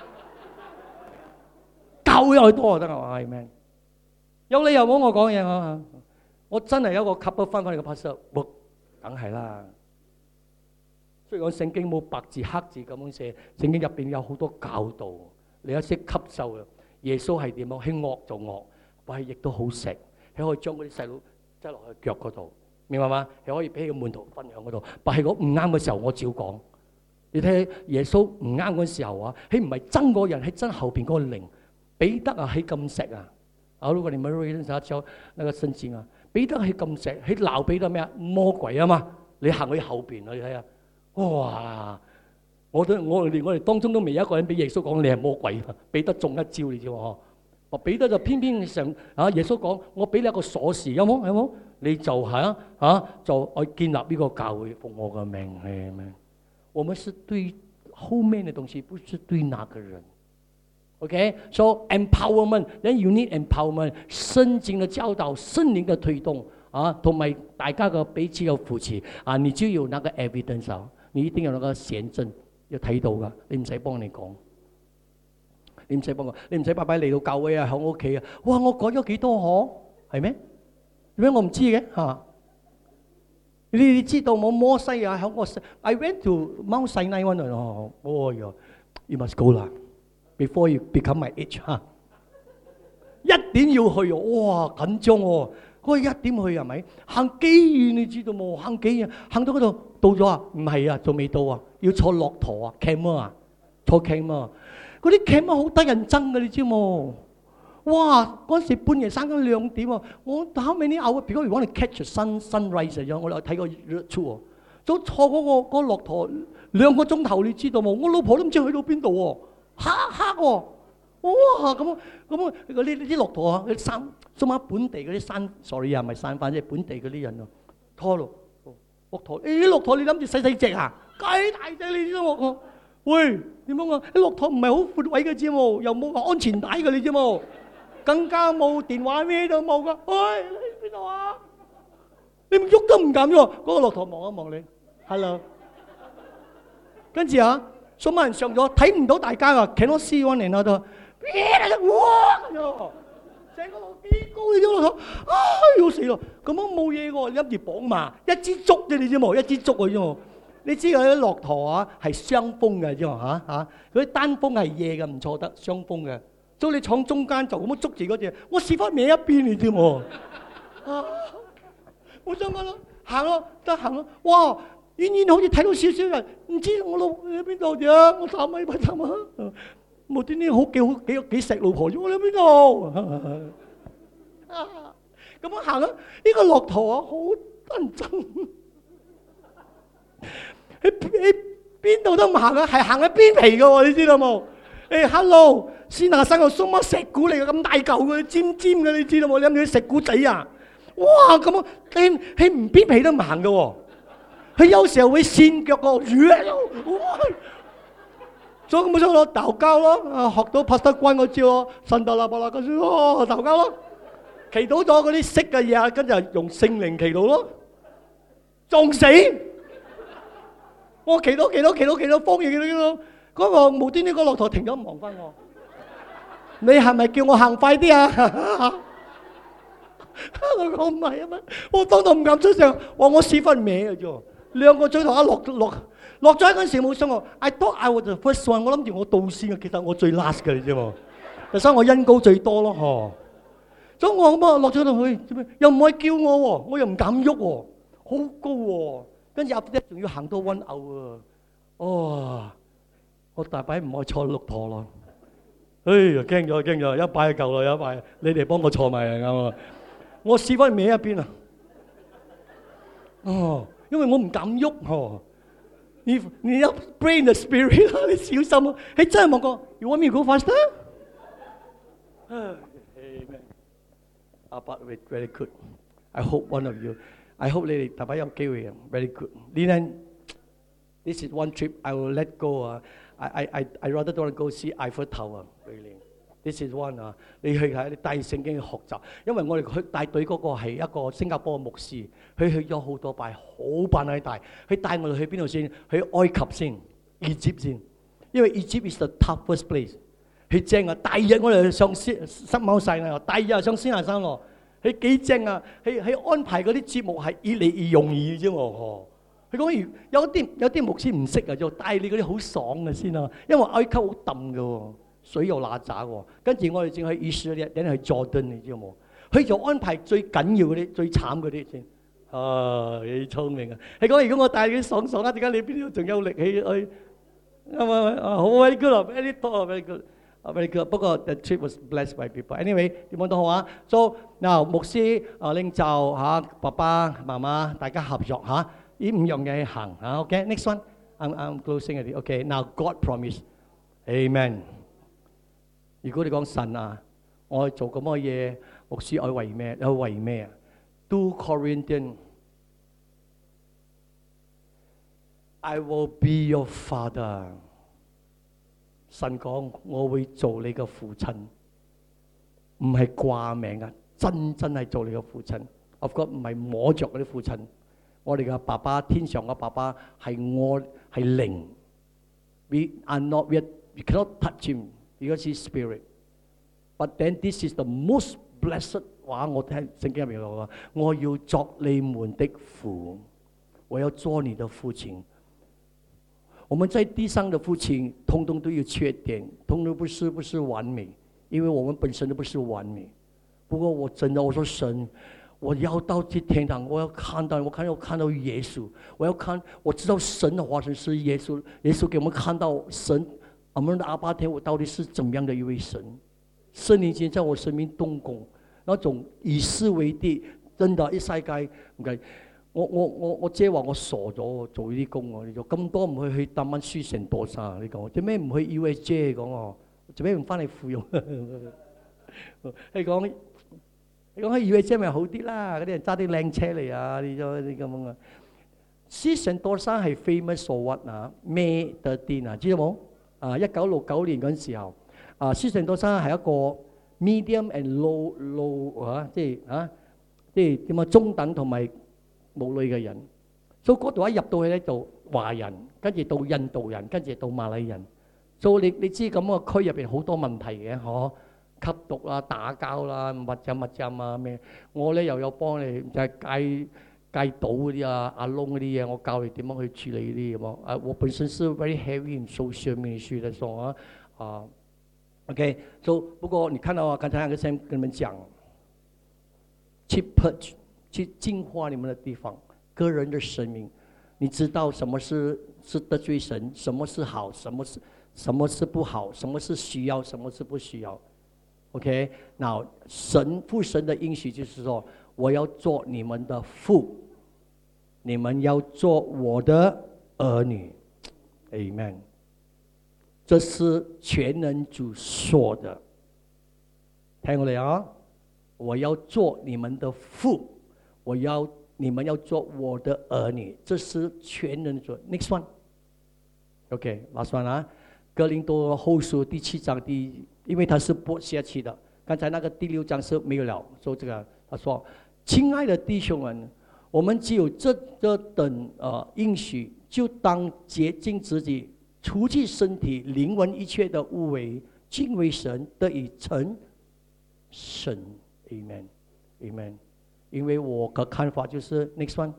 教又多就得啊！係咪？有理由冇我講嘢啊？我真係有一個吸咗翻返嚟嘅 pastor， 我梗係啦。雖然講聖經冇白字黑字咁樣寫，聖經入邊有好多教導，你一識吸收嘅。耶穌係點樣？輕惡就惡，但係亦都好食，佢可以將嗰啲細佬擠落去腳嗰度，明白嗎？佢可以俾個門徒分享嗰度。但係嗰唔啱嘅時候，我照講。你睇耶穌唔啱嗰時候啊，佢唔係憎嗰人，係憎後邊嗰個靈。彼得啊，係咁食啊！啊，如果你冇認識咗那個聖經啊，彼得係咁食，佢鬧彼得咩啊？魔鬼啊嘛！你行去後邊啊，你睇下，哇！我都我哋我哋當中都未有一個人俾耶穌講你係魔鬼，彼得中一招你知喎？我彼得就偏偏上啊，耶穌講我俾你一個鎖匙，有冇有冇？你就係啊啊，就我建立呢個教會，奉我嘅名係咪？我們是對後面嘅東西，不是對那個人。OK，so empowerment，then you need empowerment， 聖經嘅教導，聖靈嘅推動啊，同埋大家嘅彼此嘅扶持啊，你就有那個 evidence 啊，你一定有那個顯證。要睇到噶，你唔使幫你講，你唔使幫我，你唔使拜拜嚟到教會啊，喺我屋企啊，哇！我改咗幾多可係咩？點解我唔知嘅嚇？你你知道冇摩西啊？喺我 I went to Mount Sinai one day，哦，哦喲 ，you must go 啦 ，before you become my age 嚇，一點要去哇緊張喎！嗰個一點去係咪？行幾遠你知道冇？行幾遠？行到嗰度到咗啊？唔係啊，仲未到啊！要坐駱駝啊 camel 啊，坐 camel 啊！嗰啲 camel好得人憎嘅，你知冇？哇！嗰時半夜三更兩點啊，我後尾啲牛，如果如果你 catch sun sunrise 咗，我哋睇個日出喎，早坐嗰個嗰駱駝兩個鐘頭，你知道冇？我老婆都唔知去到邊度喎，黑黑喎！哇！咁啊咁啊，嗰啲啲駱駝啊，嗰啲山，數碼本地嗰啲山 ，sorry 啊，唔係山飯，即係本地嗰啲人啊，拖咯，駱駝，誒啲駱駝你諗住細細隻啊，幾大隻你知冇？喂，點樣啊？啲駱駝唔係好闊位嘅知冇，又冇話安全帶嘅你知冇，更加冇電話咩都冇噶。喂，你邊度啊？你唔喐都唔敢喎。嗰個駱駝望一望你 ，hello， 跟住啊，數碼人上咗睇唔到大家啊 ，cannot see one another。哇！成個路幾高你知冇？啊，要死咯！咁樣冇嘢喎，你諗住綁馬，一支竹啫，你知冇？一支竹嘅啫喎。你知嗰啲駱駝啊係雙峰嘅啫喎，嚇嚇。嗰啲單峰係夜嘅，唔錯得，雙峰嘅。所以你闖中間就咁樣捉住嗰隻，我試翻歪一邊你知冇？啊！我想講咯，行咯，得行咯，哇！遠遠好似睇到少少人，唔知我老喺邊度啫？我三米八三啊！無端端好幾好幾幾錫老婆啫，我喺邊度？咁樣行啊！呢個駱駝啊，好得人憎。喺喺邊度都唔行啊，係行喺邊皮嘅喎，你知道冇？誒 ，hello， 先下山個松乜石鼓嚟嘅，咁大嚿嘅，尖尖嘅，你知道冇？你諗住啲石鼓仔啊？哇！咁啊，佢佢唔邊皮都唔行嘅喎，佢有時候會跣腳個，哇！所以咁咪想攞豆膠咯，啊學到拍得關嗰招咯，神得啦，伯啦嗰招咯，豆膠咯，祈禱咗嗰啲識嘅嘢，跟住用聖靈祈禱咯，撞死！我祈禱祈禱祈禱祈禱，方言祈禱祈禱，嗰個無端端個駱駝停咗望翻我，你係咪叫我行快啲啊？ 我講唔係啊嘛，我當堂唔敢出聲，話我屎忽歪嘅啫，兩個嘴頭一落落落咗嗰陣時冇傷我。I thought I was the first one， 我諗住我到先嘅，其實我最 last 嘅，你知冇？所以我恩膏最多咯，嗬。所以我咁啊落咗度去，做咩？又唔可以叫我喎，我又唔敢喐喎，好高喎。跟住阿爹仲要行多溫牛啊！哦，我大擺唔可以坐駱駝咯。哎呀，驚咗驚咗，一擺就夠啦，有一擺你哋幫我坐埋嚟啱啊！我屎忽歪一邊啊！哦，因為我唔敢喐嗬。你你要 brain the spirit 啦，你小心啊！你真係望過 ，You want me to go faster？ 啊 but very good. I hope one of you. I hope 你哋大把有機會啊 ，very good. 呢陣 this is one trip I will let go 啊。I I I I rather don't go see Eiffel Tower 啊 ，really. This is one 啊，你去睇，你帶聖經去學習，因為我哋去帶隊嗰個係一個新加坡嘅牧師，佢去咗好多拜，好辦喺大，佢帶我哋去邊度先？去埃及先，Egypt先，因為 Egypt is the toughest place。佢正啊！第二日我哋上西西某西啦，第二日上西南山咯。佢幾正啊！佢佢安排嗰啲節目係越嚟越容易啫喎。佢講有啲有啲牧師唔識啊，就帶你嗰啲好爽嘅先啊，因為埃及好揼嘅喎，水又揦渣喎。跟住我哋正去以色列，等去佐敦，你知冇？佢就安排最緊要嗰啲、最慘嗰啲先。啊，你聰明啊！佢講如果我帶你爽爽啊，點解你邊度仲有力氣去？啱啊！好 very good 啊 ，very good 啊 ，very good。Very good. 不過 the trip was blessed by people. Anyway， 點講都好啊。So now 牧師、啊領袖嚇、爸爸媽媽大家合作嚇，呢五樣嘢去行嚇。OK，next one，I'm I'm closing it. OK，now God promise, Amen。如果你講神啊，我做咁嘅嘢，牧師愛為咩？愛為咩啊？Two Corinthians， I will be your father。神講：我會做你嘅父親，唔係掛名啊，真真係做你嘅父親。我覺得唔係摸着嗰啲父親，我哋嘅爸爸，天上嘅爸爸係我係靈。We are not yet, we cannot touch him because he's spirit. But then this is the most blessed 話，我聽聖經入面講，我要作你們的父，我要做你的父親。我們在地上的父親，通通都有缺點，通通不是不是完美，因為我們本身都不是完美。不過我真的，我說神，我要到去天堂，我要看到，我看到我看到耶穌，我要看，我知道神的化身是耶穌，耶穌給我們看到神，我們的阿爸天父到底是怎樣的一位神。聖靈先在我生命動工，那種以事為地，真的一世界唔計。我我我我姐話我傻咗做呢啲工喎，你做咁多唔去去搭晚書成多曬，你講做咩唔去 U S J 講喎？做咩唔翻嚟附庸？你講你講喺 U S J 咪好啲啦，嗰啲人揸啲靚車嚟啊，呢種啲咁啊。書成多山係 famous for what 啊？咩的店啊？知道冇？啊，一九六九年嗰陣時候，啊，書成多山係一個 medium and low low 啊，即係啊，即係點啊？中等同埋冇女嘅人，所以嗰度一入到去咧，就華人，跟住到印度人，跟住到馬來人。所以你你知咁個區入邊好多問題嘅，嗬，吸毒啊、打交啦、密浸密浸啊咩。我咧又有幫你就係戒戒賭嗰啲啊、阿窿嗰啲嘢，我教你點樣去處理呢啲咁啊。我本身是 very heavy in social ministry 的，所以啊啊 ，OK， so 不過你看到啊，剛才那個先跟你們講，去 purge。去淨化你們的地方，個人的生命，你知道什麼是是得罪神，什麼是好，什麼是什麼是不好，什麼是需要，什麼是不需要。OK， 那神父神的應許就是說，我要做你們的父，你們要做我的兒女。Amen。這是全能主說的，聽我哋啊，我要做你們的父。我要你們要做我的兒女，這是全能主。Next one，OK，last one 啊，哥林多後書第七章第，因為它是播下去的，剛才那個第六章是沒有了。說這個，他說：親愛的弟兄們，我們只有這這等呃應許，就當潔淨自己，除去身體靈魂一切的污穢，敬畏神，得以成神。Amen，Amen。 因为我的看法就是 next one，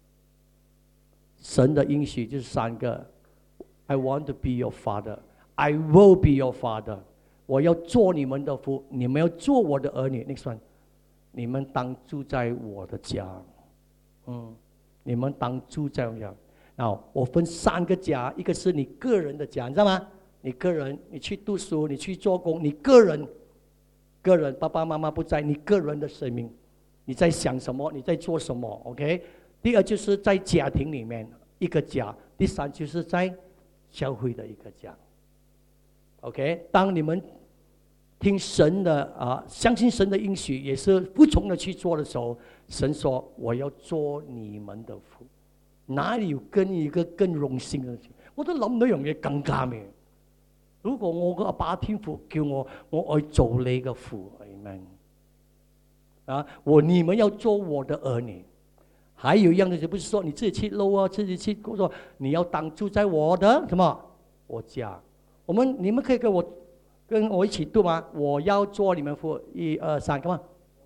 神的应许就是三个 I want to be your father， I will be your father， 我要做你们的父，你们要做我的儿女。 next one， 你们当住在我的家，嗯，你们当住在我家。那我分三个家，一个是你个人的家，你知道吗？你个人，你去读书，你去做工，你个人，个人，爸爸妈妈不在，你个人的生命，你在想什么？你在做什么 ？OK。第二就是在家庭里面一个家，第三就是在教会的一个家。OK。当你们听神的啊，相信神的应许，也是服从的去做的时候，神说：“我要做你们的父。”哪里有跟一個更榮幸嘅事？我都諗到一樣嘢更加咩？如果我個阿爸天父叫我，我愛做你嘅父 ，Amen。啊，我你們要做我的兒女。還有一樣的就不是說你自己去撈啊，自己去工作，你要當住在我的什麼我家。我們你們可以跟我跟我一起讀嗎？我要做你們父，一二三，幹嘛？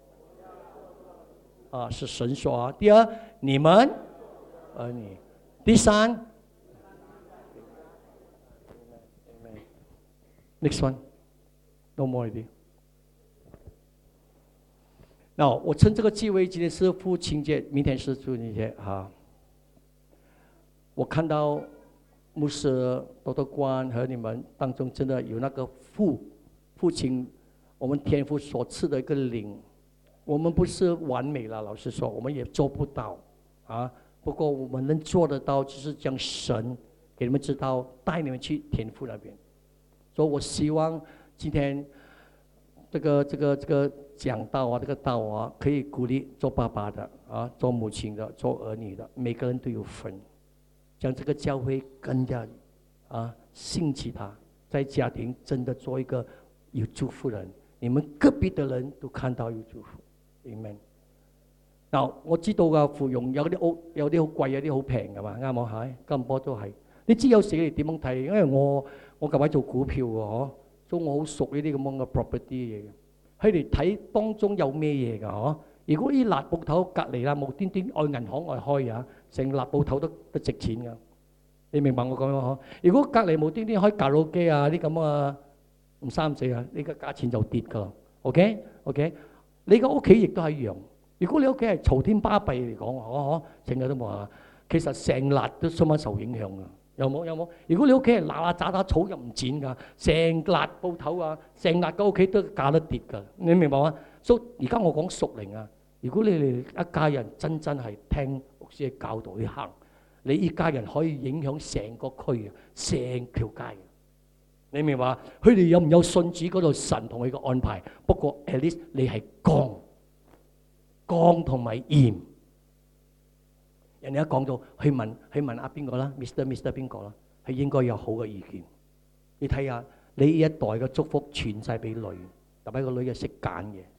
啊，是神說啊。第二，你們兒女。第三 ，next one， no more idea。那我趁這個機會，今天是父親節，明天是主日節哈。我看到牧師多多官和你們當中，真的有那個父父親，我們天父所賜的一個靈。我們不是完美了，老實說，我們也做不到啊。不過我們能做得到，就是將神給你們知道，帶你們去天父那邊。所以我希望今天這個這個這個講道啊，這個道啊，可以鼓勵做爸爸的啊，做母親的，做兒女的，每個人都有份，將這個教會更加啊興起他，在家庭真的做一個有祝福人，你們隔壁的人都看到有祝福 ，Amen。嗱，我知道噶芙蓉有啲屋，有啲好貴，有啲好平噶嘛，啱冇？係金波都係。你知有時你點樣睇？因為我我舊位做股票嘅嗬，所以我好熟呢啲咁樣嘅 property 嘢嘅。佢哋睇當中有咩嘢㗎嗬？如果啲辣鋪頭隔離啦，無端端愛銀行外開啊，成辣鋪頭都都值錢㗎。你明白我講咩嗬？如果隔離無端端開卡拉 OK 啊啲咁啊唔三四啊，呢個價錢就跌㗎。OK OK， 你個屋企亦都係一樣。如果你屋企係嘈天巴閉嚟講，可可成日都冇啊，其實成辣都相當受影響㗎。有冇有冇？如果你屋企係嗱嗱喳喳草又唔剪㗎，成辣鋪頭啊，成辣個屋企都價得跌㗎。你明白嗎？所以而家我講屬靈啊，如果你哋一家人真真係聽牧師嘅教導去行，你一家人可以影響成個區啊，成條街。你明白？佢哋有唔有信主嗰度神同佢嘅安排？不過 at least 你係光。光同埋鹽，人哋一講到去問去問阿邊個啦 ，Mister Mister 邊個啦，係應該有好嘅意見。你睇下，你呢一代嘅祝福傳晒俾女，特別個女嘅識揀嘢。